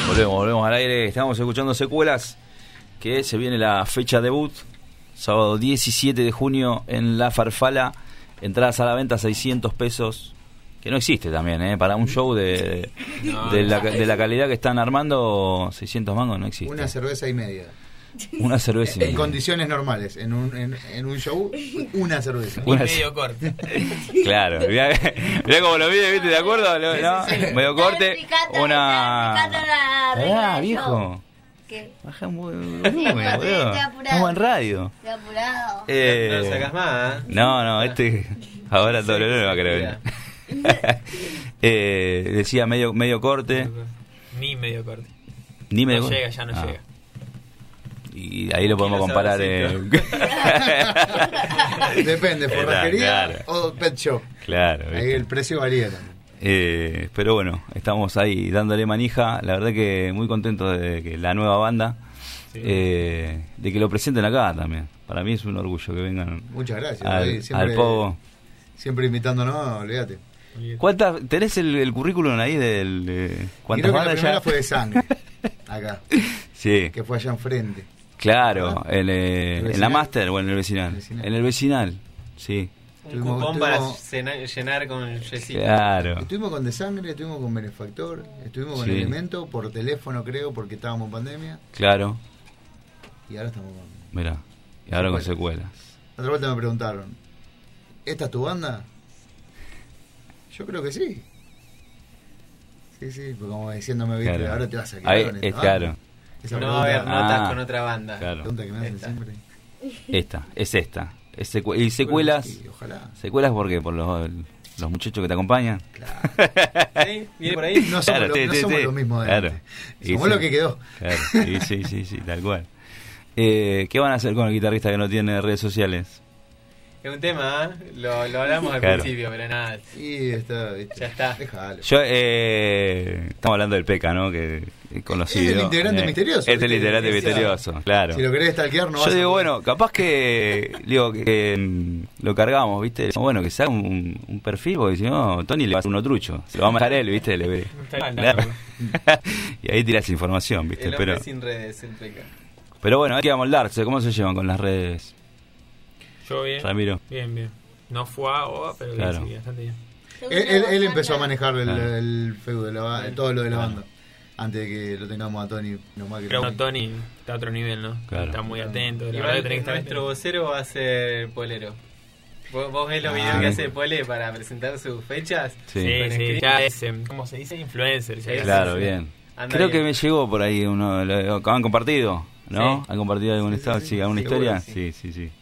Volvemos al aire. Estamos escuchando Secuelas, que se viene la fecha debut, sábado 17 de junio en La Farfala. Entradas a la venta, 600 pesos, que no existe también, para un show de la calidad que están armando. 600 mangos no existe. Una cerveza y media. Una cerveza y media. En condiciones normales, en un show, una cerveza. Medio corte. Claro, mirá cómo lo mide, ¿viste? ¿De acuerdo? ¿No? Medio corte, una... viejo. ¿Qué? Baja muy volumen, boludo. Estamos en radio. Estoy apurado. No lo sacas más, No, ahora todo lo va a querer venir. Decía medio corte. Ni medio corte. Ni medio corte. Llega, ya no llega. Y ahí lo podemos comparar. Depende, forrajería o pet shop. Claro. Ahí el precio varía también. Pero bueno, estamos ahí dándole manija. La verdad que muy contento de que la nueva banda, de que lo presenten acá también. Para mí es un orgullo que vengan. Muchas gracias. Al Pogo. Siempre invitándonos, olvídate. ¿Tenés el currículum ahí de cuántas Creo que bandas la primera ya? fue de Sangre, acá. Sí. Que fue allá enfrente. Claro, en la Master o en el vecinal. En el vecinal, sí. Un cupón para llenar con el Jessica. Claro. Estuvimos con De Sangre, estuvimos con Benefactor, estuvimos con Elemento, por teléfono creo, porque estábamos en pandemia. Claro. Y ahora estamos con... Mirá, y ahora con Secuelas. Otra vuelta me preguntaron, ¿esta es tu banda? Yo creo que sí. Sí, pues como diciéndome, ¿viste? Claro. Ahora te vas a quedar con esta claro. banda. Esa no va a haber notas con otra banda. Claro. Pregunta que me hacen siempre. Esta. Y Secuelas. Sí, ojalá. ¿Secuelas por qué? ¿Por los muchachos que te acompañan? Claro. ¿Sí? ¿Viene por ahí? No somos, no somos lo mismo de antes. Somos lo que quedó. Claro. Sí, tal cual. ¿Qué van a hacer con el guitarrista que no tiene redes sociales? Es un tema, lo hablamos al principio, pero nada. Y está, ya está. Déjalo. Estamos hablando del Peca, ¿no? Que es conocido. Es el integrante misterioso. Es el integrante misterioso, claro. Si lo querés stalkear, no vas Yo digo, bueno, capaz que lo cargamos, ¿viste? Bueno, que se haga un perfil, porque si no, Tony le va a hacer uno trucho. Se lo va a matar él, ¿viste? Y ahí tirás información, ¿viste? El hombre sin redes, el Peca. Pero bueno, hay que amoldarse. ¿Cómo se llevan con las redes? Yo bien. Ramiro. Bien. No fue a pero claro. Sí, bastante bien. Él empezó a manejar el Facebook de todo lo de la banda. Antes de que lo tengamos a Tony. Pero Tony está a otro nivel, ¿no? Claro. Está muy atento. La verdad que tenés que estar nuestro vocero va a ser Polero. ¿Vos ves los videos que hace Pole para presentar sus fechas? Sí. Ya es, ¿cómo se dice? Influencer. Claro, bien. Creo que me llegó por ahí uno. Han compartido, ¿no? Sí. ¿Han compartido alguna alguna historia? Sí.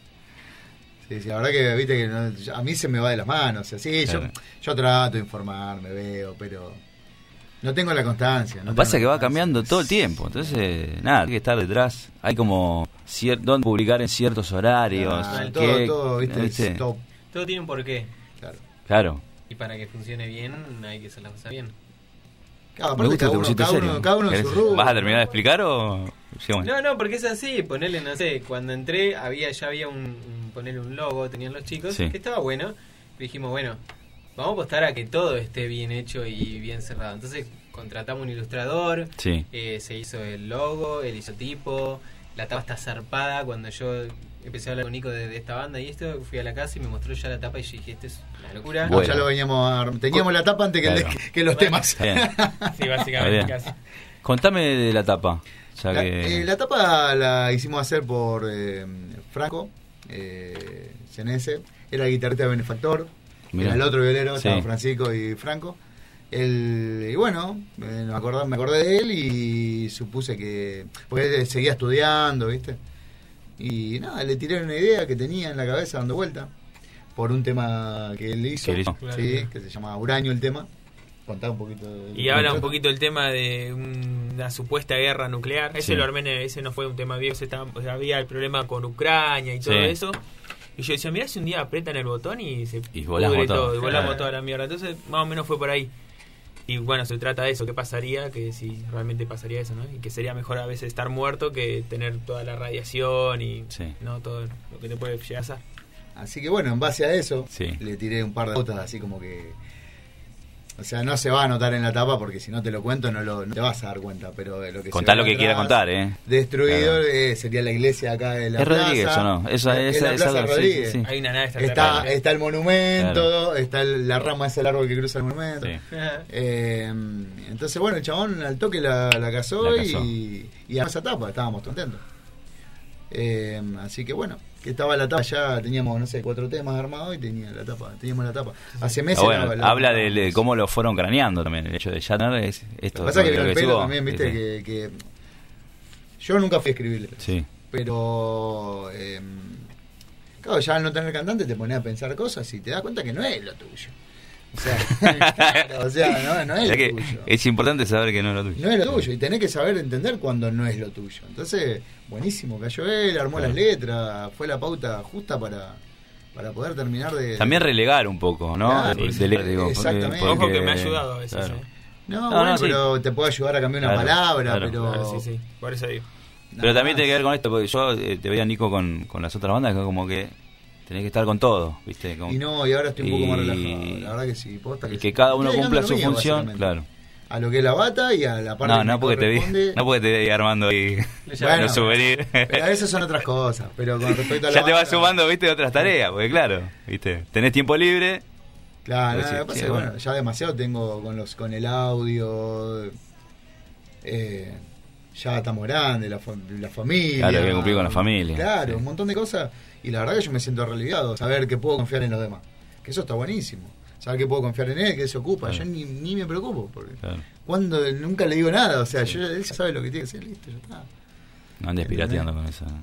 Sí, la verdad que viste que a mí se me va de las manos. O sea, sí, claro. yo trato de informarme, veo, pero no tengo la constancia. Lo que pasa es que va cambiando todo el tiempo. Entonces, nada, hay que estar detrás. Hay como dónde publicar en ciertos horarios. Todo, ¿viste? Todo tiene un porqué. Claro. Y para que funcione bien, hay que hacer las cosas bien. Me gusta cada uno en su rubro. ¿Vas a terminar de explicar o...? Sí, bueno. No, porque es así. Ponerle, no sé, cuando entré ya había ponerle un logo, tenían los chicos, que estaba bueno. Y dijimos, bueno, vamos a apostar a que todo esté bien hecho y bien cerrado. Entonces contratamos un ilustrador, se hizo el logo, el isotipo, la tapa está zarpada. Cuando yo empecé a hablar con Nico de esta banda y esto, fui a la casa y me mostró ya la tapa y yo dije, esto es una locura. Bueno. Ya lo teníamos la tapa antes que los temas. Sí, básicamente casi. Contame de la tapa. La tapa la hicimos hacer por Franco Cenese, era el guitarrista de Benefactor. Era el otro violero, estaban Francisco y Franco. Y bueno, me acordé de él y supuse que... Porque él seguía estudiando, ¿viste? Y nada, le tiré una idea que tenía en la cabeza dando vuelta por un tema que él hizo, que se llama Uraño el tema. Contá un poquito. Y habla un poquito del tema de una supuesta guerra nuclear. Ese lo armé, ese no fue un tema viejo, había el problema con Ucrania y todo eso. Y yo decía, mirá si un día apretan el botón y volamos todo. Y volamos toda la mierda. Entonces, más o menos fue por ahí. Y bueno, se trata de eso, ¿qué pasaría? Que si realmente pasaría eso, ¿no? Y que sería mejor a veces estar muerto que tener toda la radiación y no todo lo que te puede llegar a hacer. Así que bueno, en base a eso, le tiré un par de notas así como que O sea, no se va a notar en la tapa porque si no te lo cuento no te vas a dar cuenta. Pero lo que contá lo que quiera contar, Destruido sería la iglesia acá de la ¿Es plaza. Rodríguez o no? Esa Plaza Rodríguez. Sí. Hay una nave está el monumento, está la rama ese árbol que cruza el monumento. Sí. Entonces, bueno, el chabón al toque la casó. Y a esa tapa estábamos contentos. Así que bueno, que estaba la tapa ya, teníamos, no sé, 4 temas armados y teníamos la tapa. Hace meses habla de cómo lo fueron craneando también, el hecho de Shatner es esto. Lo que pasa es que el pelo también, viste, que yo nunca fui a escribirle. Sí. Pero claro, ya al no tener cantante te pones a pensar cosas y te das cuenta que no es lo tuyo. O sea, no es lo tuyo. Es importante saber que no es lo tuyo. No es lo tuyo y tenés que saber entender cuando no es lo tuyo. Entonces, buenísimo, cayó él, armó las letras, fue la pauta justa para poder terminar de... También relegar un poco, ¿no? Claro, exactamente. Ojo que me ha ayudado a veces. Claro. No, pero te puede ayudar a cambiar una palabra, pero... Claro, sí, por eso digo. Pero también tiene que ver con esto, porque yo te veía, Nico, con las otras bandas, que como que tenés que estar con todo, ¿viste? Y ahora estoy un poco más relajado. La verdad que sí, posta que que cada uno cumpla su función, claro. A lo que es la bata y a la parte no porque te vi armando ahí los souvenirs. Pero esas son otras cosas. Pero con respecto a la ya te vas sumando, ¿viste? Otras tareas, porque claro, ¿viste? Tenés tiempo libre. Claro, bueno, ya demasiado tengo con el audio. Ya estamos grandes, la familia. Claro, hay que cumplir con la familia. Claro, un montón de cosas. Y la verdad que yo me siento reliviado, saber que puedo confiar en los demás. Que eso está buenísimo. Saber que puedo confiar en él, que él se ocupa. Yo ni me preocupo. Porque cuando nunca le digo nada. O sea, él ya sabe lo que tiene que hacer, listo, ya está. No andes pirateando con eso.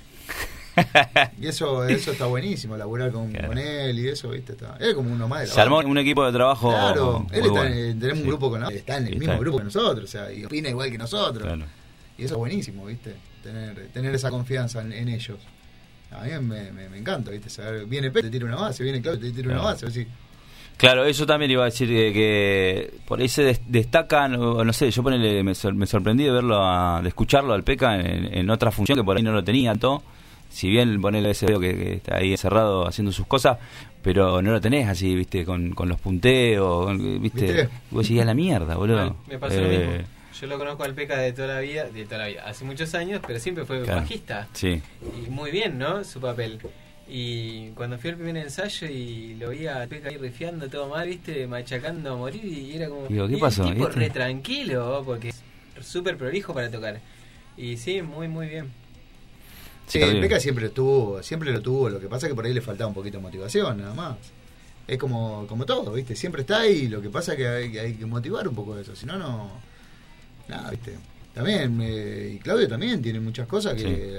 Y eso está buenísimo, laburar con él y eso, ¿viste? Es como uno más de la se armó un equipo de trabajo. Claro, él tenemos un grupo con él, está en el mismo grupo que nosotros, o sea, y opina igual que nosotros. Claro. Y eso es buenísimo, ¿viste? Tener esa confianza en ellos. A mí me encanta, ¿viste? Saber, viene Pete, te tira una base, viene Claudio, te tira una base, así. Claro, eso también iba a decir que por ahí se destacan, no sé, yo me sorprendí de escucharlo al Peca en otra función que por ahí no lo tenía todo. Si bien ponele ese video que está ahí encerrado haciendo sus cosas, pero no lo tenés así, viste, con los punteos, viste, vos decís a la mierda, boludo. Me pasó lo mismo. Yo lo conozco al Peca de toda la vida, hace muchos años, pero siempre fue bajista. Sí. Y muy bien, ¿no? Su papel. Y cuando fui al primer ensayo y lo vi a Peca ahí rifiando todo mal, viste, machacando a morir, y era como... Digo, ¿qué pasó? Tipo re tranquilo, porque es súper prolijo para tocar. Y sí, muy, muy bien. Sí, el Peca siempre lo tuvo, lo que pasa es que por ahí le faltaba un poquito de motivación, nada más. Es como todo, ¿viste? Siempre está ahí, lo que pasa es que hay que motivar un poco eso, si no, nada, ¿viste? También, y Claudio también tiene muchas cosas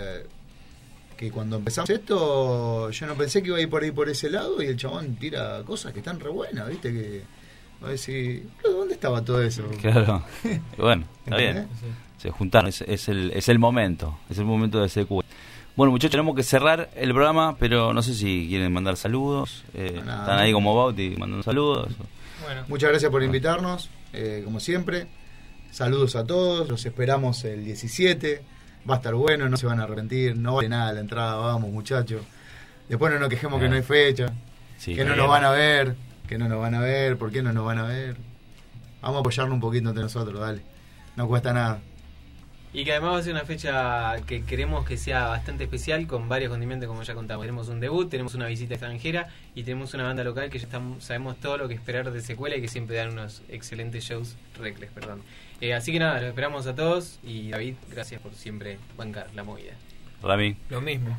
que cuando empezamos esto, yo no pensé que iba a ir por ahí por ese lado, y el chabón tira cosas que están re buenas, ¿viste? Que va a decir, ¿dónde estaba todo eso? Claro, bueno, está bien. Se juntaron, es el momento de CQ. Bueno, muchachos, tenemos que cerrar el programa, pero no sé si quieren mandar saludos. Están ahí como Bauti mandando saludos. Bueno, muchas gracias por invitarnos, como siempre. Saludos a todos, los esperamos el 17. Va a estar bueno, no se van a arrepentir, no vale nada la entrada, vamos muchachos. Después no nos quejemos que no hay fecha, que no nos van a ver, ¿por qué no nos van a ver? Vamos a apoyarnos un poquito entre nosotros, dale. No cuesta nada. Y que además va a ser una fecha que queremos que sea bastante especial, con varios condimentos, como ya contamos. Tenemos un debut, tenemos una visita extranjera y tenemos una banda local que ya sabemos todo lo que esperar de Secuela y que siempre dan unos excelentes shows, Reckless, perdón. Así que nada, los esperamos a todos y David, gracias por siempre bancar la movida. Rami. Lo mismo.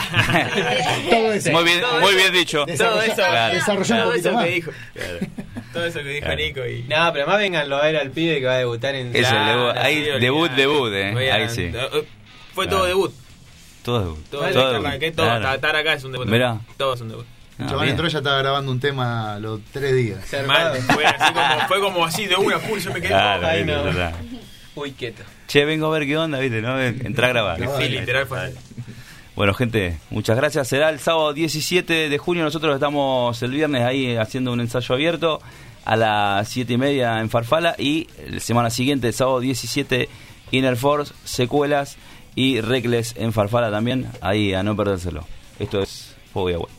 Muy bien dicho. Todo eso, desarrollando un poquito más. Que dijo. Claro. Todo eso que dijo Nico. No, pero además venganlo a ver al pibe que va a debutar en... Eso, ahí debut, ahí sí. Fue todo debut. Todo debut. Todo. Estar acá es un debut. Mirá. Todo es un debut. Chabón entró, ya estaba grabando un tema los 3 días. Fue como así de una full, yo me quedé. Claro, Uy, quieto. Che, vengo a ver qué onda, viste, ¿no? Entrá a grabar. Sí, literal fue así. Bueno, gente, muchas gracias. Será el sábado 17 de junio. Nosotros estamos el viernes ahí haciendo un ensayo abierto a las 7:30 en Farfala. Y la semana siguiente, el sábado 17, Inner Force, Secuelas y Reckless en Farfala también. Ahí a no perdérselo. Esto es Fuego y Agua.